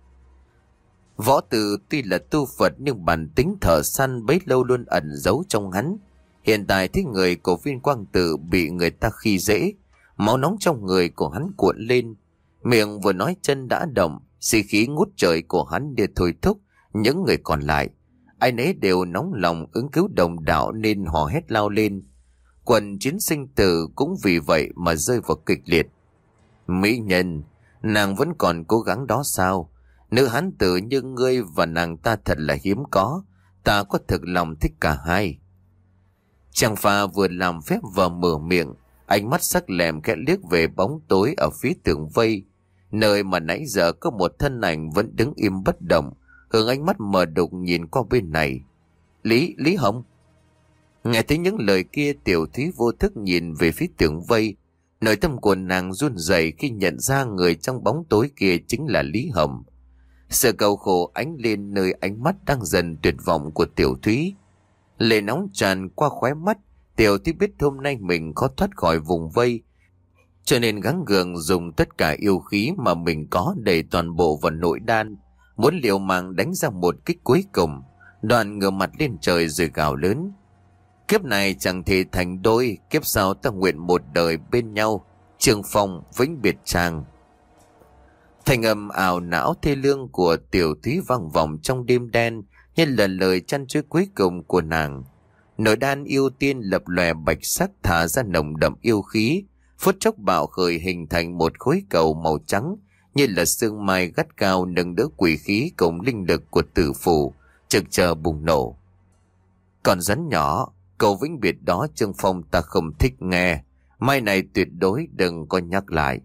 Võ Từ tuy là tu Phật nhưng bản tính thợ săn bấy lâu luôn ẩn giấu trong hắn. Hiện tại thấy người của Viên Quang Tự bị người ta khi dễ, máu nóng trong người của hắn cuộn lên, miệng vừa nói chân đã động, xì khí ngút trời của hắn để thôi thúc những người còn lại. Ai nấy đều nóng lòng ứng cứu đồng đạo nên hò hét lao lên. Quần chiến sinh tử cũng vì vậy mà rơi vào kịch liệt. Mỹ nhân, nàng vẫn còn cố gắng đó sao? Nữ hán tử như ngươi và nàng ta thật là hiếm có, ta có thực lòng thích cả hai. Chàng Pha vừa làm phép vừa mở miệng, ánh mắt sắc lẹm khẽ liếc về bóng tối ở phía tường vây, nơi mà nãy giờ có một thân ảnh vẫn đứng im bất động, hướng ánh mắt mờ đục nhìn qua bên này. Lý, Lý Hồng. Nghe thấy những lời kia, Tiểu Thúy vô thức nhìn về phía tường vây. Nội tâm của nàng run rẩy khi nhận ra người trong bóng tối kia chính là Lý Hồng. Sự cầu khổ ánh lên nơi ánh mắt đang dần tuyệt vọng của Tiểu Thúy. Lệ nóng tràn qua khóe mắt. Tiểu Thúy biết hôm nay mình khó thoát khỏi vùng vây, cho nên gắng gượng dùng tất cả yêu khí mà mình có để toàn bộ vào nội đan, muốn liều mạng đánh ra một kích cuối cùng. Đoạn ngửa mặt lên trời rồi gào lớn: Kiếp này chẳng thể thành đôi, kiếp sau ta nguyện một đời bên nhau, Trường Phong vĩnh biệt chàng. Thành âm ảo não thê lương của Tiểu Thúy vang vọng trong đêm đen như là lời chăn chối cuối cùng của nàng. Nội đan yêu tiên lập lòe bạch sắc thả ra nồng đậm yêu khí, phút chốc bạo khởi hình thành một khối cầu màu trắng như là sương mai gắt cao nâng đỡ quỷ khí cùng linh lực của tử phù, trực chờ bùng nổ. Còn rắn nhỏ, câu vĩnh biệt đó Trương Phong ta không thích nghe, mai này tuyệt đối đừng có nhắc lại.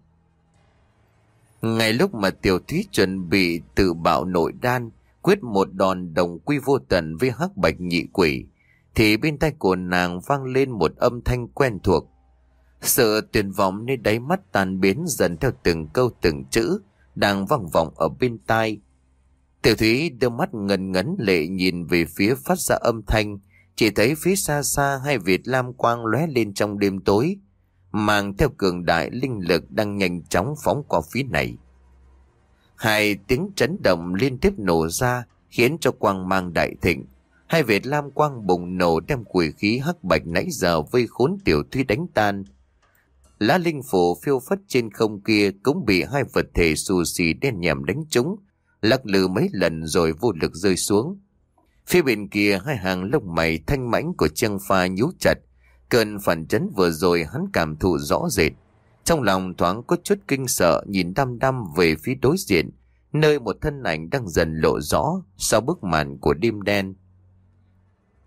Ngay lúc mà Tiểu Thúy chuẩn bị tự bạo nội đan, quyết một đòn đồng quy vô tận với hắc bạch nhị quỷ, thì bên tai của nàng vang lên một âm thanh quen thuộc. Sự tuyệt vọng nơi đáy mắt tan biến dần theo từng câu từng chữ đang vang vọng ở bên tai. Tiểu Thúy đưa mắt ngần ngấn lệ nhìn về phía phát ra âm thanh, chỉ thấy phía xa xa hai vệt lam quang lóe lên trong đêm tối, mang theo cường đại linh lực đang nhanh chóng phóng qua phía này. Hai tiếng chấn động liên tiếp nổ ra khiến cho quang mang đại thịnh. Hai vệt lam quang bùng nổ đem quỷ khí hắc bạch nãy giờ vây khốn Tiểu Thúy đánh tan. Lá linh phù phiêu phất trên không kia cũng bị hai vật thể xù xì đen nhèm đánh trúng, lắc lư mấy lần rồi vô lực rơi xuống. Phía bên kia hai hàng lông mày thanh mãnh của Trương Pha nhíu chặt. Cơn phản chấn vừa rồi hắn cảm thụ rõ rệt, trong lòng thoáng có chút kinh sợ, nhìn đăm đăm về phía đối diện, nơi một thân ảnh đang dần lộ rõ sau bức màn của đêm đen.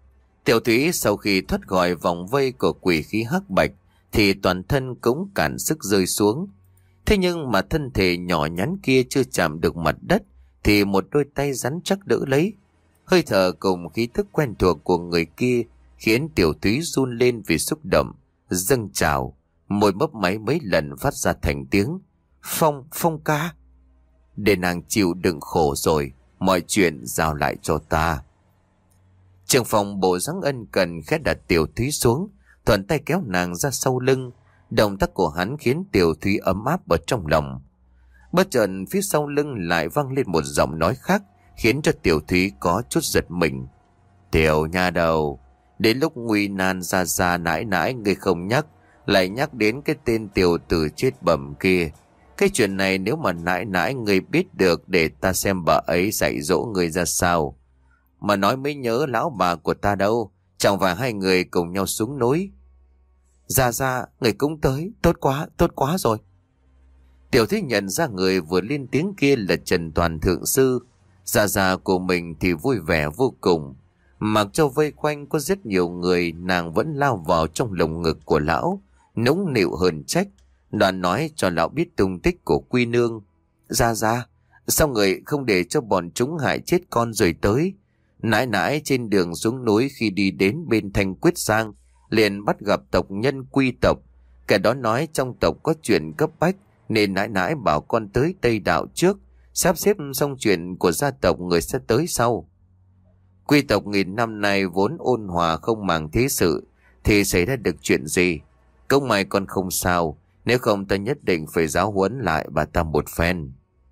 Tiểu Thúy sau khi thoát khỏi vòng vây của quỷ khí hắc bạch thì toàn thân cũng cạn sức rơi xuống. Thế nhưng mà thân thể nhỏ nhắn kia chưa chạm được mặt đất thì một đôi tay rắn chắc đỡ lấy. Hơi thở cùng khí thức quen thuộc của người kia khiến Tiểu Thúy run lên vì xúc động, dâng trào, môi mấp máy mấy lần phát ra thành tiếng Phong, Phong ca. Để nàng chịu đựng khổ rồi, mọi chuyện giao lại cho ta. Trương Phong bộ dáng ân cần khẽ đặt Tiểu Thúy xuống, thuận tay kéo nàng ra sau lưng. Động tác của hắn khiến Tiểu Thúy ấm áp ở trong lòng. Bất chợt phía sau lưng lại vang lên một giọng nói khác, khiến cho Tiểu Thúy có chút giật mình. Tiểu nha đầu, đến lúc nguy nan ra ra nãi nãi người không nhắc, lại nhắc đến cái tên tiểu tử chết bẩm kia. Cái chuyện này nếu mà nãi nãi người biết được để ta xem bà ấy dạy dỗ người ra sao. Mà nói mới nhớ lão bà của ta đâu, chẳng phải hai người cùng nhau xuống núi. Ra ra, người cũng tới, tốt quá, tốt quá rồi. Tiểu Thúy nhận ra người vừa lên tiếng kia là Trần Toàn Thượng Sư. Ra ra của mình thì vui vẻ vô cùng. Mặc cho vây quanh có rất nhiều người, nàng vẫn lao vào trong lồng ngực của lão, nũng nịu hờn trách, đoạn nói cho lão biết tung tích của Quy Nương. Ra ra, sao người không để cho bọn chúng hại chết con rồi tới? Nãi nãi trên đường xuống núi khi đi đến bên Thanh Quyết Giang, liền bắt gặp tộc nhân Quy tộc. Kẻ đó nói trong tộc có chuyện cấp bách, nên nãi nãi bảo con tới Tây Đạo trước, sắp xếp xong chuyện của gia tộc người sẽ tới sau. Quy tộc nghìn năm nay vốn ôn hòa không màng thế sự, thì xảy ra được chuyện gì? Công mày con không sao, nếu không ta nhất định phải giáo huấn lại bà ta một phen.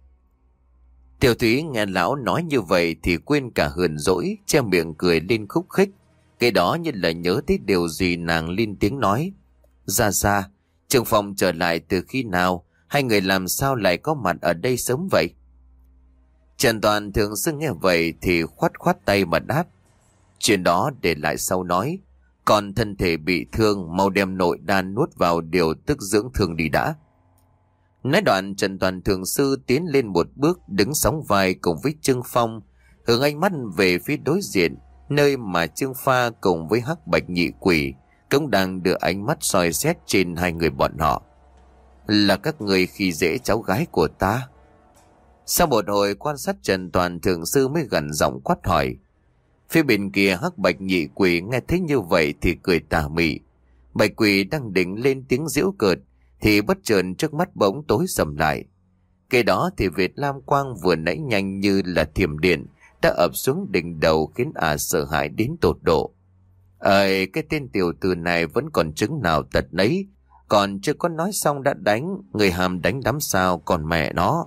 Tiểu Thúy nghe lão nói như vậy thì quên cả hờn dỗi, che miệng cười lên khúc khích. Cái đó như là nhớ tới điều gì, nàng lên tiếng nói. Ra ra, Trương Phong trở lại từ khi nào? Hai người làm sao lại có mặt ở đây sớm vậy? Trần Toàn Thượng Sư nghe vậy thì khoát khoát tay mà đáp. Chuyện đó để lại sau nói. Còn thân thể bị thương, mau đem nội đan nuốt vào điều tức dưỡng thương đi đã. Nói đoạn Trần Toàn Thượng Sư tiến lên một bước, đứng sóng vai cùng với Trương Phong, hướng ánh mắt về phía đối diện, nơi mà Trương Pha cùng với Hắc Bạch Nhị Quỷ cũng đang đưa ánh mắt soi xét trên hai người bọn họ. Là các người khi dễ cháu gái của ta? Sau một hồi quan sát, Trần Toàn Thượng Sư mới gần giọng quát hỏi. Phía bên kia Hắc Bạch Nhị Quỷ nghe thấy như vậy thì cười tà mị. Bạch Quỷ đang định lên tiếng giễu cợt thì bất chợt trước mắt bỗng tối sầm lại. Kế đó thì vệt lam quang vừa nãy nhanh như là thiểm điện đã ập xuống đỉnh đầu, khiến ả à sợ hãi đến tột độ. Ơi, cái tên tiểu tử này vẫn còn chứng nào tật nấy, còn chưa có nói xong đã đánh, người hàm đánh đắm sao còn mẹ nó.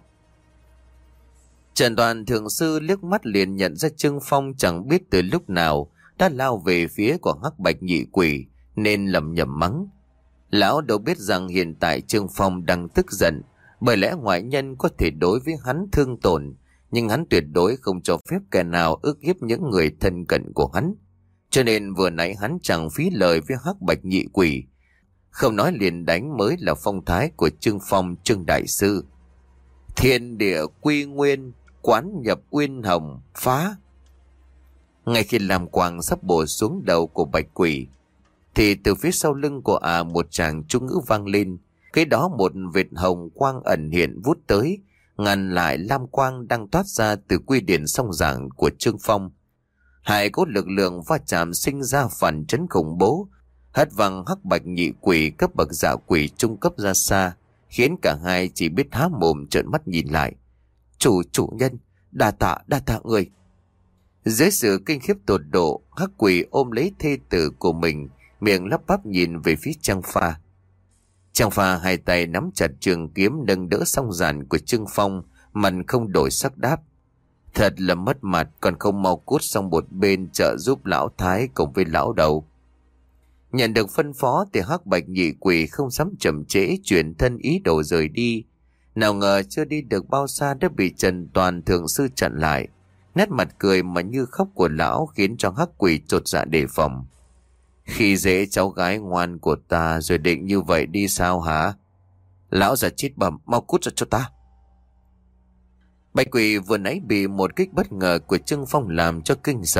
Trần Toàn Thượng Sư liếc mắt liền nhận ra Trương Phong chẳng biết từ lúc nào đã lao về phía của Hắc Bạch Nhị Quỷ, nên lẩm nhẩm mắng. Lão đâu biết rằng hiện tại Trương Phong đang tức giận, bởi lẽ ngoại nhân có thể đối với hắn thương tổn, nhưng hắn tuyệt đối không cho phép kẻ nào ức hiếp những người thân cận của hắn. Cho nên vừa nãy hắn chẳng phí lời với Hắc Bạch Nhị Quỷ, không nói liền đánh mới là phong thái của Trương Phong Trương Đại Sư. Thiên địa quy nguyên, quán nhập uyên hồng, phá. Ngay khi làm quang sắp bổ xuống đầu của Bạch Quỷ, thì từ phía sau lưng của ả à một tràng chú ngữ vang lên. Cái đó một vệt hồng quang ẩn hiện vút tới, ngăn lại lam quang đang toát ra từ quy điển song giảng của Trương Phong. Hai cốt lực lượng va chạm sinh ra phản chấn khủng bố, hất văng Hắc Bạch Nhị Quỷ cấp bậc dạ quỷ trung cấp ra xa, khiến cả hai chỉ biết há mồm trợn mắt nhìn lại. Chủ chủ nhân, đa tạ đa tạ người. Dưới sự kinh khiếp tột độ, Hắc Quỷ ôm lấy thê tử của mình, miệng lắp bắp nhìn về phía Trang Pha. Trang Pha hai tay nắm chặt trường kiếm nâng đỡ song giản của Trương Phong, mặt không đổi sắc đáp. Thật là mất mặt, còn không mau cút sang một bên trợ giúp lão Thái cùng với lão Đầu. Nhận được phân phó thì Hắc Bạch Nhị Quỷ không dám chậm trễ, chuyển thân ý đồ rời đi. Nào ngờ chưa đi được bao xa đã bị Trần Toàn Thượng Sư chặn lại. Nét mặt cười mà như khóc của lão khiến cho Hắc Quỷ chột dạ đề phòng. Khi dễ cháu gái ngoan của ta rồi định như vậy đi sao hả? Lão già chết bẩm, mau cút ra cho ta. Bạch Quỷ vừa nãy bị một kích bất ngờ của Trương Phong làm cho kinh sợ.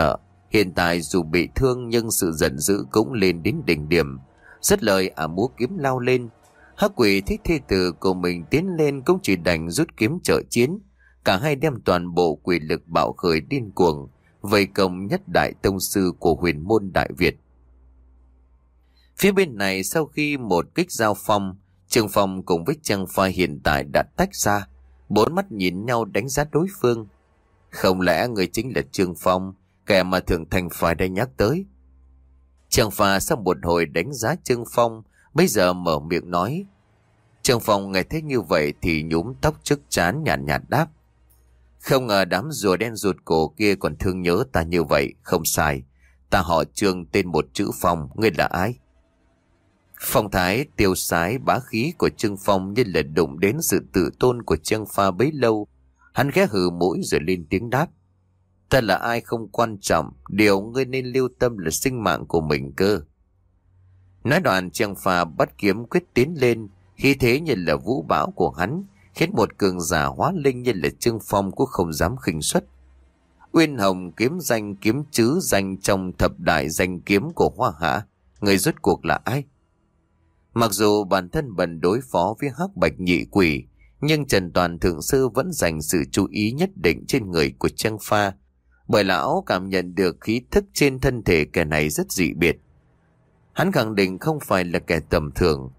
Hiện tại dù bị thương nhưng sự giận dữ cũng lên đến đỉnh điểm. Dứt lời ả múa kiếm lao lên. Hắc quỷ thích thi tử của mình tiến lên cũng chỉ đành rút kiếm trợ chiến. Cả hai đem toàn bộ quỷ lực bạo khởi điên cuồng vây công nhất đại tông sư của huyền môn Đại Việt. Phía bên này sau khi một kích giao phong, Trương Phong cùng với Trang Pha hiện tại đã tách ra, bốn mắt nhìn nhau đánh giá đối phương. Không lẽ người chính là Trương Phong, kẻ mà Thượng Thành phải đã nhắc tới? Trang Pha sau một hồi đánh giá Trương Phong, bây giờ mở miệng nói. Trương Phong nghe thấy như vậy thì nhúm tóc trước trán nhàn nhạt, nhạt đáp. Không ngờ đám rùa đen ruột cổ kia còn thương nhớ ta như vậy. Không sai, ta họ Trương, tên một chữ Phong. Ngươi là ai? Phong thái tiêu sái bá khí của Trương Phong như là đụng đến sự tự tôn của Trang Pha bấy lâu. Hắn ghé hừ mũi rồi lên tiếng đáp. Ta là ai không quan trọng, điều ngươi nên lưu tâm là sinh mạng của mình cơ. Nói đoạn Trang Pha bắt kiếm quyết tiến lên, khí thế như là vũ bão của hắn khiến một cường giả hóa linh như là Trương Phong cũng không dám khinh suất. Uyên Hồng kiếm danh kiếm chứ danh trong thập đại danh kiếm của Hoa Hạ, người rốt cuộc là ai? Mặc dù bản thân bận đối phó với Hắc Bạch nhị quỷ, nhưng Trần Toàn Thượng Sư vẫn dành sự chú ý nhất định trên người của Trang Pha, bởi lão cảm nhận được khí thức trên thân thể kẻ này rất dị biệt. Hắn khẳng định không phải là kẻ tầm thường.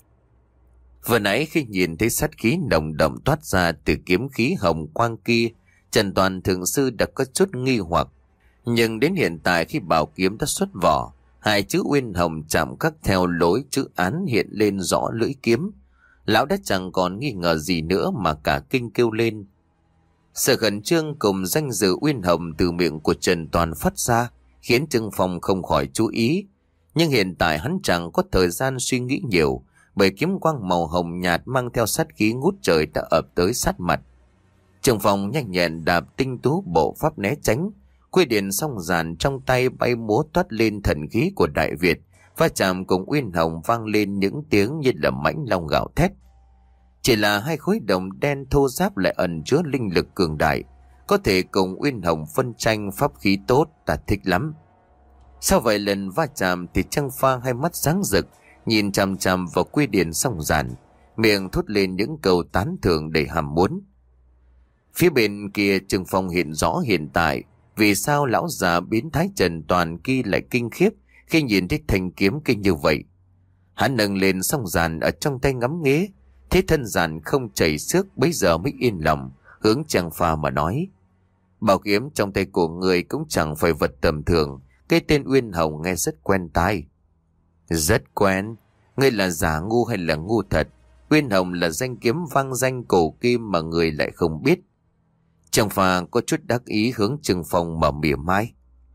Vừa nãy khi nhìn thấy sát khí nồng đậm toát ra từ kiếm khí hồng quang kia, Trần Toàn Thượng Sư đã có chút nghi hoặc. Nhưng đến hiện tại khi bảo kiếm đã xuất vỏ, hai chữ Uyên Hồng chạm khắc theo lối chữ án hiện lên rõ lưỡi kiếm. Lão đã chẳng còn nghi ngờ gì nữa mà cả kinh kêu lên. Sự khẩn trương cùng danh dự Uyên Hồng từ miệng của Trần Toàn phát ra khiến Trương Phong không khỏi chú ý. Nhưng hiện tại hắn chẳng có thời gian suy nghĩ nhiều, bởi kiếm quang màu hồng nhạt mang theo sát khí ngút trời đã ập tới sát mặt. Trương Phong nhanh nhẹn đạp tinh tú bộ pháp né tránh, quy điện song giàn trong tay bay múa toát lên thần khí của Đại Việt, va chạm cùng Uyên Hồng vang lên những tiếng như là mãnh long gào thét. Chỉ là hai khối đồng đen thô ráp lại ẩn chứa linh lực cường đại, có thể cùng Uyên Hồng phân tranh pháp khí tốt, ta thích lắm. Sau vài lần va chạm thì Trang Pha hai mắt sáng rực, nhìn chằm chằm vào quy điện song giàn, miệng thốt lên những câu tán thưởng đầy hàm muốn. Phía bên kia Trương Phong hiện rõ hiện tại vì sao lão già biến thái Trần Toàn kia lại kinh khiếp khi nhìn thấy thanh kiếm kinh như vậy. Hắn nâng lên song giàn ở trong tay ngắm nghía, thấy thân giàn không chảy xước, bấy giờ mới yên lòng hướng Trang Pha mà nói. Bảo kiếm trong tay của người cũng chẳng phải vật tầm thường, cái tên Uyên Hồng nghe rất quen tai. Rất quen? Ngươi là giả ngu hay là ngu thật? Uyên Hồng là danh kiếm vang danh cổ kim mà người lại không biết. Trang Pha có chút đắc ý hướng Trương Phong mà mỉa mai.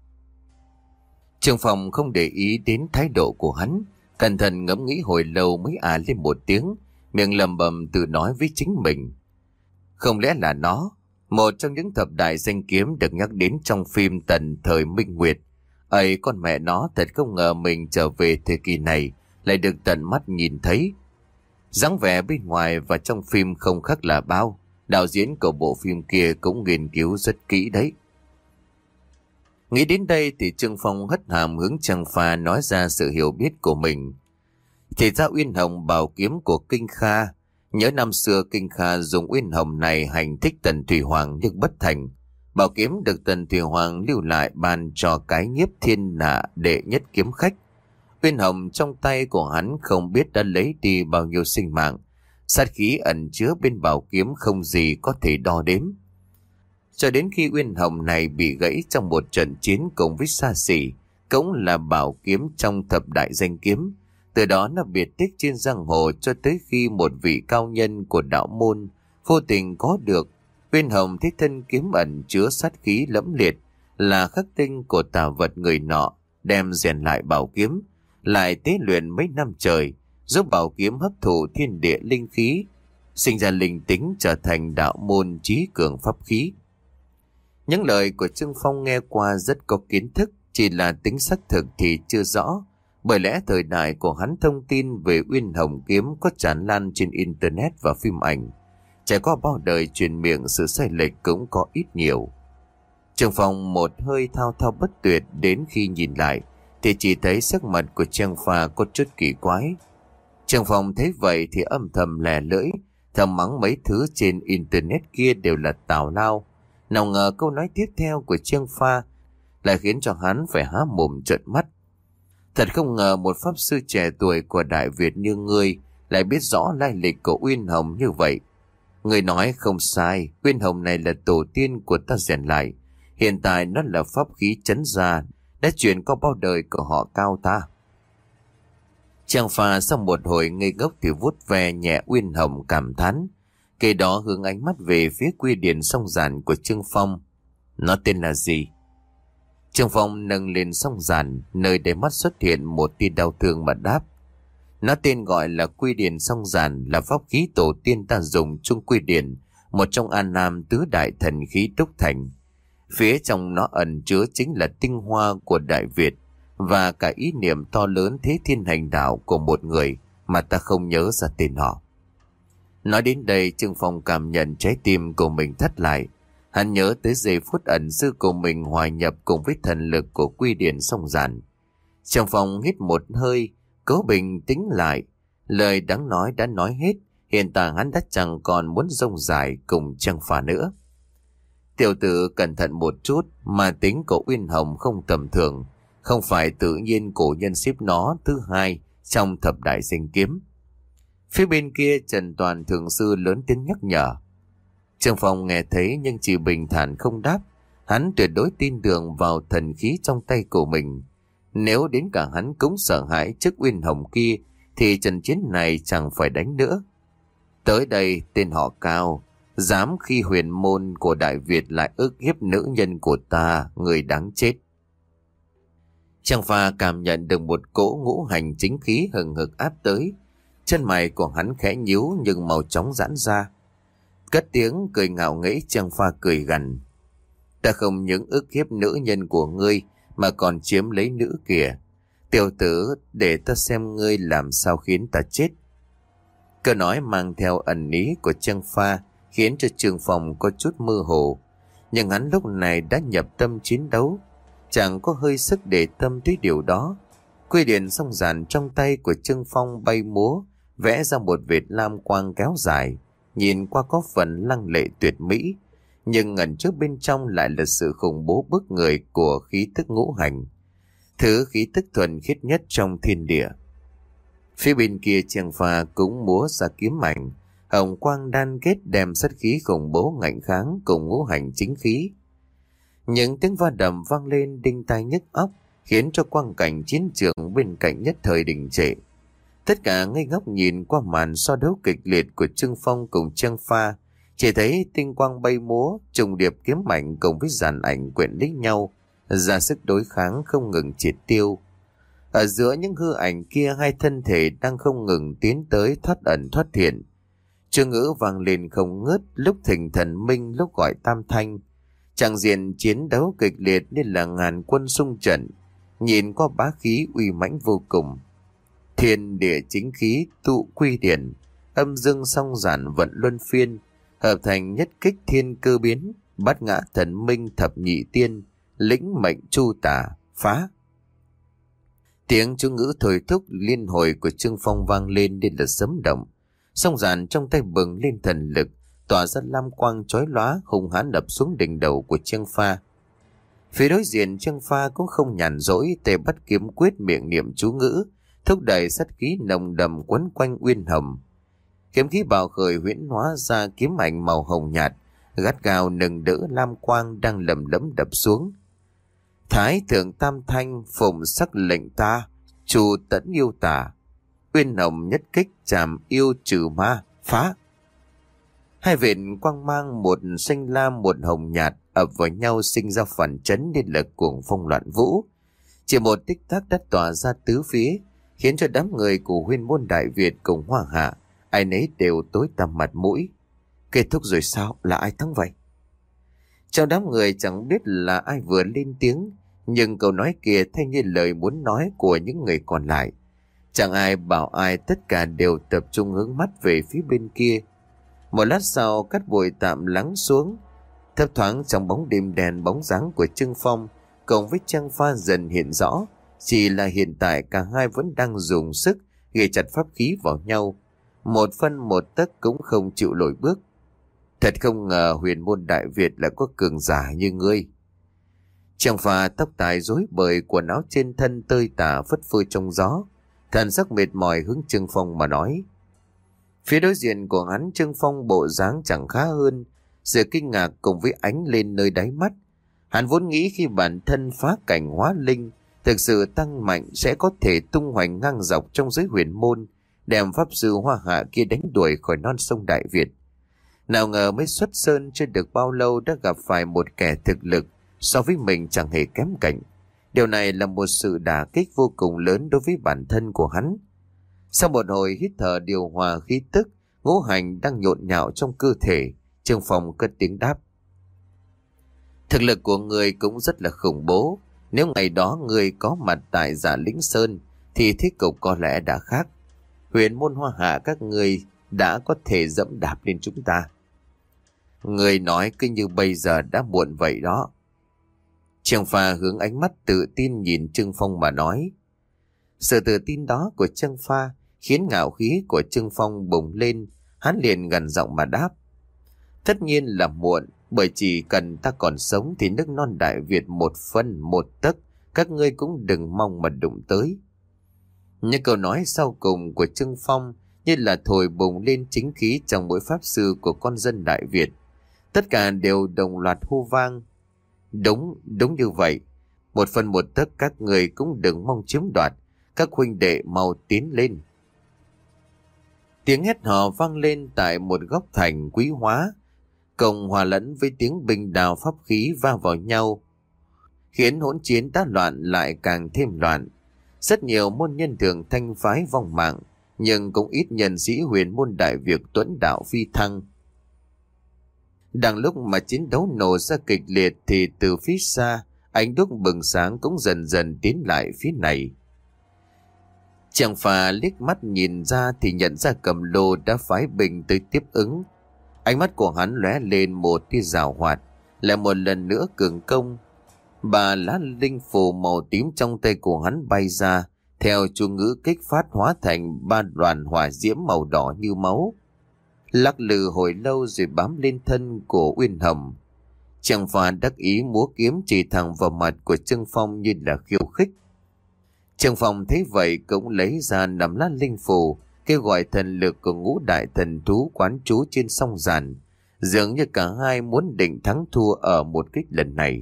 Trương Phong không để ý đến thái độ của hắn, cẩn thận ngẫm nghĩ hồi lâu mới à lên một tiếng, miệng lầm bầm tự nói với chính mình. Không lẽ là nó, một trong những thập đại danh kiếm được nhắc đến trong phim Tần thời Minh Nguyệt. Ấy con mẹ nó, thật không ngờ mình trở về thời kỳ này lại được tận mắt nhìn thấy. Dáng vẻ bên ngoài và trong phim không khác là bao. Đạo diễn của bộ phim kia cũng nghiên cứu rất kỹ đấy. Nghĩ đến đây thì Trương Phong hất hàm hướng Trang Pha nói ra sự hiểu biết của mình. Thì ra Uyên Hồng bảo kiếm của Kinh Kha. Nhớ năm xưa Kinh Kha dùng Uyên Hồng này hành thích Tần Thủy Hoàng nhưng bất thành. Bảo kiếm được Tần Thủy Hoàng lưu lại ban cho cái nhiếp thiên hạ đệ nhất kiếm khách. Uyên Hồng trong tay của hắn không biết đã lấy đi bao nhiêu sinh mạng. Sát khí ẩn chứa bên bảo kiếm không gì có thể đo đếm. Cho đến khi Uyên Hồng này bị gãy trong một trận chiến cùng với Sa Sỉ, cũng là bảo kiếm trong thập đại danh kiếm. Từ đó nó biệt tích trên giang hồ cho tới khi một vị cao nhân của đạo môn vô tình có được. Uyên Hồng thấy thân kiếm ẩn chứa sát khí lẫm liệt, là khắc tinh của tà vật người nọ, đem rèn lại bảo kiếm, lại tế luyện mấy năm trời, giúp bảo kiếm hấp thụ thiên địa linh khí, sinh ra linh tính trở thành đạo môn trí cường pháp khí. Những lời của Trương Phong nghe qua rất có kiến thức, chỉ là tính xác thực thì chưa rõ, bởi lẽ thời đại của hắn thông tin về Uyên Hồng kiếm có tràn lan trên internet và phim ảnh. Trải qua bao đời truyền miệng, sự sai lệch cũng có ít nhiều. Trường phòng một hơi thao thao bất tuyệt, đến khi nhìn lại thì chỉ thấy sắc mặt của Trang Pha có chút kỳ quái. Trường phòng thấy vậy thì âm thầm lè lưỡi, thầm mắng mấy thứ trên internet kia đều là tào lao. Nào ngờ câu nói tiếp theo của Trang Pha lại khiến cho hắn phải há mồm trợn mắt. Thật không ngờ một pháp sư trẻ tuổi của Đại Việt như ngươi lại biết rõ lai lịch của Uyên Hồng như vậy. Người nói không sai, Uyên Hồng này là tổ tiên của ta rèn lại. Hiện tại nó là pháp khí trấn gia, đã truyền qua bao đời của họ Cao ta. Trang Pha sau một hồi ngây ngốc thì vuốt ve nhẹ Uyên Hồng, cảm thán. Kế đó hướng ánh mắt về phía quy điển song giản của Trương Phong. Nó tên là gì? Trương Phong nâng lên song giản, nơi đáy mắt xuất hiện một tia đau thương mà đáp. Nó tên gọi là quy điển song giản, là pháp khí tổ tiên ta dùng chung quy điển, một trong An Nam tứ đại thần khí đúc thành. Phía trong nó ẩn chứa chính là tinh hoa của Đại Việt và cả ý niệm to lớn thế thiên hành đạo của một người mà ta không nhớ ra tên họ. Nói đến đây, Trương Phong cảm nhận trái tim của mình thắt lại. Hắn nhớ tới giây phút ẩn dư của mình hòa nhập cùng với thần lực của quy điển song giản. Trương Phong hít một hơi, cố bình tĩnh lại. Lời đáng nói đã nói hết, hiện tại hắn đã chẳng còn muốn rông dài cùng Trang Pha nữa. Tiểu tử cẩn thận một chút, mà tính của Uyên Hồng không tầm thường, không phải tự nhiên cổ nhân xếp nó thứ hai trong thập đại danh kiếm. Phía bên kia Trần Toàn thượng sư lớn tiếng nhắc nhở. Trương Phong nghe thấy nhưng chỉ bình thản không đáp. Hắn tuyệt đối tin tưởng vào thần khí trong tay của mình. Nếu đến cả hắn cũng sợ hãi trước Uyên Hồng kia thì trận chiến này chẳng phải đánh nữa. Tới đây tên họ Cao, dám khi huyền môn của Đại Việt lại ức hiếp nữ nhân của ta, người đáng chết. Trang Pha cảm nhận được một cỗ ngũ hành chính khí hừng hực áp tới. Chân mày của hắn khẽ nhíu nhưng màu chóng giãn ra. Cất tiếng cười ngạo nghễ. Trang Pha cười gằn. Ta không những ức hiếp nữ nhân của ngươi mà còn chiếm lấy nữ kìa. Tiểu tử, để ta xem ngươi làm sao khiến ta chết. Câu nói mang theo ẩn ý của Trang Pha khiến cho Trương Phong có chút mơ hồ. Nhưng hắn lúc này đã nhập tâm chiến đấu, chẳng có hơi sức để tâm tới điều đó. Quy điển song giản trong tay của Trương Phong bay múa, vẽ ra một vệt lam quang kéo dài, nhìn qua có phần lăng lệ tuyệt mỹ, nhưng ẩn trước bên trong lại là sự khủng bố bức người của khí tức ngũ hành, thứ khí tức thuần khiết nhất trong thiên địa. Phía bên kia Trang Pha cũng múa ra kiếm ảnh, hồng quang đan kết đem sát khí khủng bố ngạnh kháng cùng ngũ hành chính khí. Những tiếng va đầm vang lên đinh tai nhức óc, khiến cho quang cảnh chiến trường bên cạnh nhất thời đình trệ. Tất cả ngây ngốc nhìn qua màn so đấu kịch liệt của Trương Phong cùng Trang Pha, chỉ thấy tinh quang bay múa, trùng điệp kiếm ảnh cùng với dàn ảnh quyện lấy nhau, ra sức đối kháng không ngừng triệt tiêu. Ở giữa những hư ảnh kia, hai thân thể đang không ngừng tiến tới, thoát ẩn thoát hiện. Chữ ngữ vang lên không ngớt, lúc thỉnh thần minh, lúc gọi tam thanh. Tràng diện chiến đấu kịch liệt nên là ngàn quân xung trận, nhìn qua bá khí uy mãnh vô cùng. Thiên địa chính khí tụ quy điển, âm dương song giản vận luân phiên, hợp thành nhất kích thiên cơ biến, bát ngã thần minh thập nhị tiên, lĩnh mệnh chu tả, phá. Tiếng chú ngữ thôi thúc liên hồi của Trương Phong vang lên nên là sấm động. Song giản trong tay bừng lên thần lực, tỏa ra lam quang chói lóa, hùng hãn đập xuống đỉnh đầu của Trang Pha. Phía đối diện Trang Pha cũng không nhàn rỗi, tay bắt kiếm quyết miệng niệm chú ngữ, thúc đẩy sát khí nồng đậm quấn quanh Uyên Hồng. Kiếm khí bào khởi huyễn hóa ra kiếm ảnh màu hồng nhạt, gắt gao nâng đỡ lam quang đang lầm lẫm đập xuống. Thái thượng tam thanh phụng sắc lệnh ta, chủ tẫn yêu tả, Uyên Hồng nhất kích chạm yêu trừ ma, phá. Hai vệt quang mang, một xanh lam một hồng nhạt, ập vào nhau sinh ra phản chấn nên lực cuồng phong loạn vũ. Chỉ một tích tắc đã tỏa ra tứ phía, khiến cho đám người của Huyên môn Đại Việt cùng Hoa Hạ, ai nấy đều tối tăm mặt mũi. Kết thúc rồi sao? Là ai thắng vậy? Trong đám người chẳng biết là ai vừa lên tiếng, nhưng câu nói kia thay như lời muốn nói của những người còn lại. Chẳng ai bảo ai, tất cả đều tập trung hướng mắt về phía bên kia. Một lát sau cát bụi tạm lắng xuống, Thấp thoáng trong bóng đêm đèn, bóng dáng của Trương Phong cùng với Trang Pha dần hiện rõ. Chỉ là hiện tại cả hai vẫn đang dùng sức ghì chặt pháp khí vào nhau, một phân một tấc cũng không chịu lùi bước. Thật không ngờ huyền môn Đại Việt lại có cường giả như ngươi. Trang Pha tóc tai rối bời, quần áo trên thân tơi tả phất phơ trong gió, thần sắc mệt mỏi hướng Trương Phong mà nói. Phía đối diện của hắn, Trương Phong bộ dáng chẳng khá hơn, sự kinh ngạc cùng với ánh lên nơi đáy mắt. Hắn vốn nghĩ khi bản thân phá cảnh hóa linh thực sự tăng mạnh sẽ có thể tung hoành ngang dọc trong giới huyền môn, đem pháp sư Hoa Hạ kia đánh đuổi khỏi non sông Đại Việt. Nào ngờ mới xuất sơn chưa được bao lâu đã gặp phải một kẻ thực lực so với mình chẳng hề kém cạnh. Điều này là một sự đả kích vô cùng lớn đối với bản thân của hắn. Sau một hồi hít thở điều hòa khí tức, ngũ hành đang nhộn nhạo trong cơ thể, Trương Phong cất tiếng đáp. Thực lực của người cũng rất là khủng bố. Nếu ngày đó người có mặt tại Giả Lĩnh Sơn thì thế cục có lẽ đã khác. Huyền môn Hoa Hạ các người đã có thể dẫm đạp lên chúng ta. Người nói cứ như bây giờ đã muộn vậy đó. Trương Pha hướng ánh mắt tự tin nhìn Trương Phong mà nói. Sự tự tin đó của Trương Pha khiến ngạo khí của Trương Phong bùng lên. Hắn liền gằn giọng mà đáp. Tất nhiên là muộn, bởi chỉ cần ta còn sống thì nước non Đại Việt một phân một tấc các ngươi cũng đừng mong mà đụng tới. Những câu nói sau cùng của Trương Phong như là thổi bùng lên chính khí trong mỗi pháp sư của con dân Đại Việt. Tất cả đều đồng loạt hô vang. Đúng, đúng như vậy. Một phần một tấc các người cũng đừng mong chiếm đoạt. Các huynh đệ mau tiến lên. Tiếng hét hò vang lên tại một góc thành Quý Hóa, cộng hòa lẫn với tiếng binh đao pháp khí va vào nhau, khiến hỗn chiến đã loạn lại càng thêm loạn. Rất nhiều môn nhân thường thanh phái vong mạng, nhưng cũng ít nhân sĩ huyền môn Đại Việt tuấn đạo phi thăng. Đang lúc mà chiến đấu nổ ra kịch liệt thì từ phía xa, ánh đuốc bừng sáng cũng dần dần tiến lại phía này. Chàng Phà liếc mắt nhìn ra thì nhận ra Cầm Lô đã phái binh tới tiếp ứng. Ánh mắt của hắn lóe lên một tia giảo hoạt, lại một lần nữa cường công. Bà lá linh phù màu tím trong tay của hắn bay ra, theo chú ngữ kích phát hóa thành ba đoàn hỏa diễm màu đỏ như máu, lắc lư hồi lâu rồi bám lên thân của Uyên Hầm. Chàng Phà đắc ý múa kiếm chỉ thẳng vào mặt của Trương Phong như là khiêu khích. Trương Phong thấy vậy cũng lấy ra nắm lá linh phù, kêu gọi thần lực của ngũ đại thần thú quán trú trên sông Giàn, dường như cả hai muốn định thắng thua ở một kích lần này.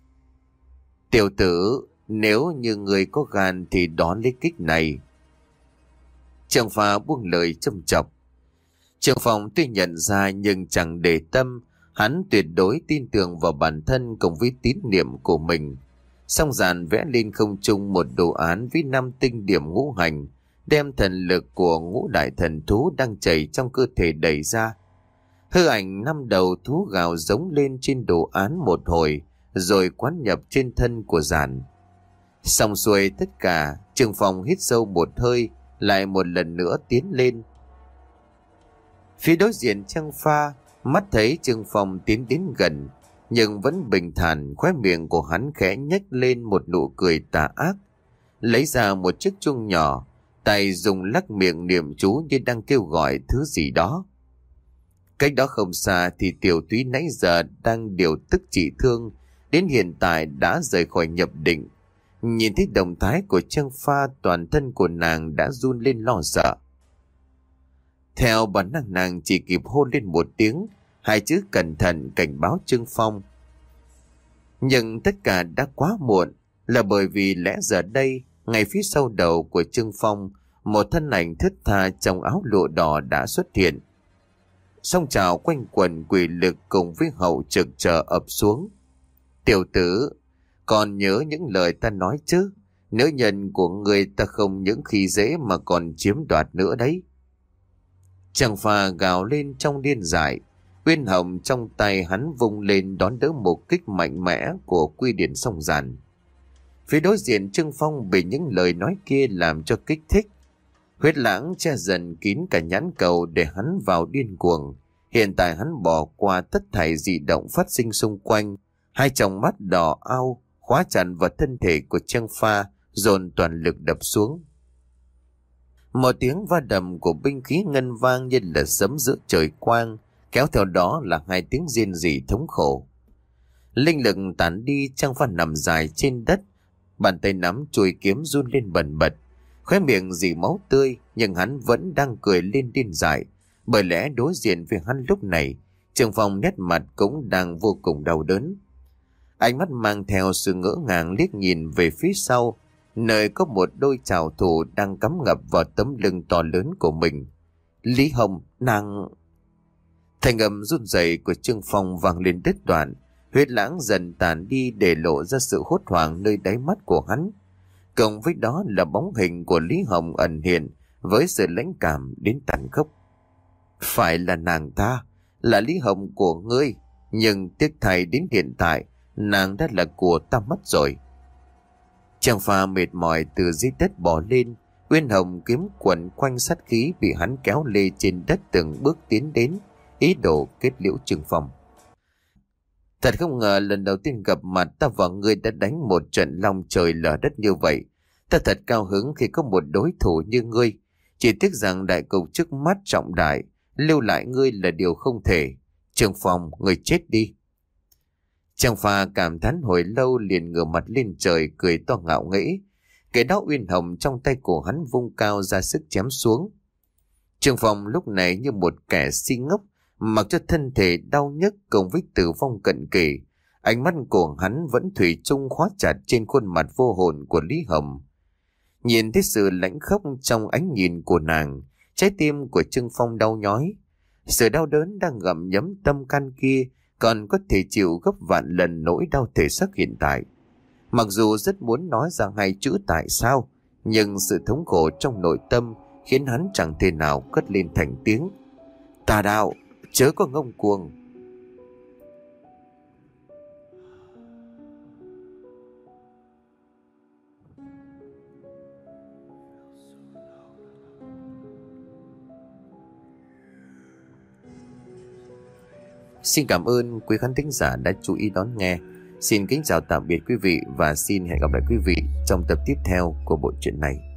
Tiểu tử, nếu như người có gan thì đón lấy kích này. Trương Phà buông lời châm chọc. Trương Phong tuy nhận ra nhưng chẳng để tâm, hắn tuyệt đối tin tưởng vào bản thân cùng với tín niệm của mình. Song Giàn vẽ lên không trung một đồ án với năm tinh điểm ngũ hành, đem thần lực của ngũ đại thần thú đang chảy trong cơ thể đẩy ra. Hư ảnh năm đầu thú gào giống lên trên đồ án một hồi, rồi quán nhập trên thân của Giàn. Xong xuôi tất cả, Trương Phong hít sâu một hơi, lại một lần nữa tiến lên. Phía đối diện Trang Pha, mắt thấy Trương Phong tiến đến gần, nhưng vẫn bình thản, khóe miệng của hắn khẽ nhếch lên một nụ cười tà ác. Lấy ra một chiếc chuông nhỏ, tay dùng lắc miệng niệm chú như đang kêu gọi thứ gì đó. Cách đó không xa thì Tiểu Túy nãy giờ đang điều tức trị thương, đến hiện tại đã rời khỏi nhập định. Nhìn thấy động thái của Trang Pha, toàn thân của nàng đã run lên lo sợ. Theo bản năng nàng chỉ kịp hô lên một tiếng, hai chữ cẩn thận cảnh báo Trương Phong. Nhưng tất cả đã quá muộn, là bởi vì lẽ giờ đây, ngay phía sau đầu của Trương Phong, một thân ảnh thướt tha trong áo lụa đỏ đã xuất hiện. Song trào quanh quần quỷ lực cùng với hậu trực chờ ập xuống. Tiểu tử, còn nhớ những lời ta nói chứ? Nữ nhân của người ta không những khi dễ mà còn chiếm đoạt nữa đấy. Chàng Phà gào lên trong điên dại. Uyên Hồng trong tay hắn vung lên đón đỡ một kích mạnh mẽ của quy điển sông Giàn. Phía đối diện Trương Phong bị những lời nói kia làm cho kích thích. Huyết lãng che dần kín cả nhãn cầu để hắn vào điên cuồng, Hiện tại hắn bỏ qua tất thảy dị động phát sinh xung quanh. Hai tròng mắt đỏ ao khóa chặt vào thân thể của Trang Pha, dồn toàn lực đập xuống. Một tiếng va đầm của binh khí ngân vang như là sấm giữa trời quang, kéo theo đó là hai tiếng rên rỉ thống khổ. Linh lực tản đi, Trang Pha nằm dài trên đất, bàn tay nắm chuôi kiếm run lên bần bật, khóe miệng rỉ máu tươi, nhưng hắn vẫn đang cười lên điên dại, bởi lẽ đối diện với hắn lúc này, Trường Phong nét mặt cũng đang vô cùng đau đớn. Ánh mắt mang theo sự ngỡ ngàng liếc nhìn về phía sau, nơi có một đôi trảo thủ đang cắm ngập vào tấm lưng to lớn của mình. Lý Hồng, nàng... Thành âm run rẩy của Trương Phong vang lên đứt đoạn, huyết lãng dần tàn đi để lộ ra sự hốt hoảng nơi đáy mắt của hắn. Cộng với đó là bóng hình của Lý Hồng ẩn hiện với sự lãnh cảm đến tàn khốc. Phải là nàng ta, là Lý Hồng của ngươi, nhưng tiếc thay đến hiện tại, nàng đã là của ta mất rồi. Trang Pha mệt mỏi từ dưới đất bò lên, Uyên Hồng kiếm quẩn quanh sát khí bị hắn kéo lê trên đất từng bước tiến đến, ý đồ kết liễu Trương Phong. Thật không ngờ lần đầu tiên gặp mặt ta và ngươi đã đánh một trận long trời lở đất như vậy. Ta thật cao hứng khi có một đối thủ như ngươi. Chỉ tiếc rằng đại cục trước mắt trọng đại, lưu lại ngươi là điều không thể. Trương Phong, ngươi chết đi. Trang Pha cảm thán hồi lâu liền ngửa mặt lên trời cười to ngạo nghễ. Cái đó Uyên Hồng trong tay của hắn vung cao ra sức chém xuống. Trương Phong lúc này như một kẻ si ngốc, mặc cho thân thể đau nhức cùng với tử vong cận kề, ánh mắt của hắn vẫn thủy chung khóa chặt trên khuôn mặt vô hồn của Lý Hồng. Nhìn thấy sự lãnh khốc trong ánh nhìn của nàng, trái tim của Trương Phong đau nhói. Sự đau đớn đang gặm nhấm tâm can kia còn có thể chịu gấp vạn lần nỗi đau thể xác hiện tại. Mặc dù rất muốn nói ra hai chữ tại sao, nhưng sự thống khổ trong nội tâm khiến hắn chẳng thể nào cất lên thành tiếng. Tà đạo, chớ có ngông cuồng. Xin cảm ơn quý khán thính giả đã chú ý đón nghe. Xin kính chào tạm biệt quý vị và xin hẹn gặp lại quý vị trong tập tiếp theo của bộ truyện này.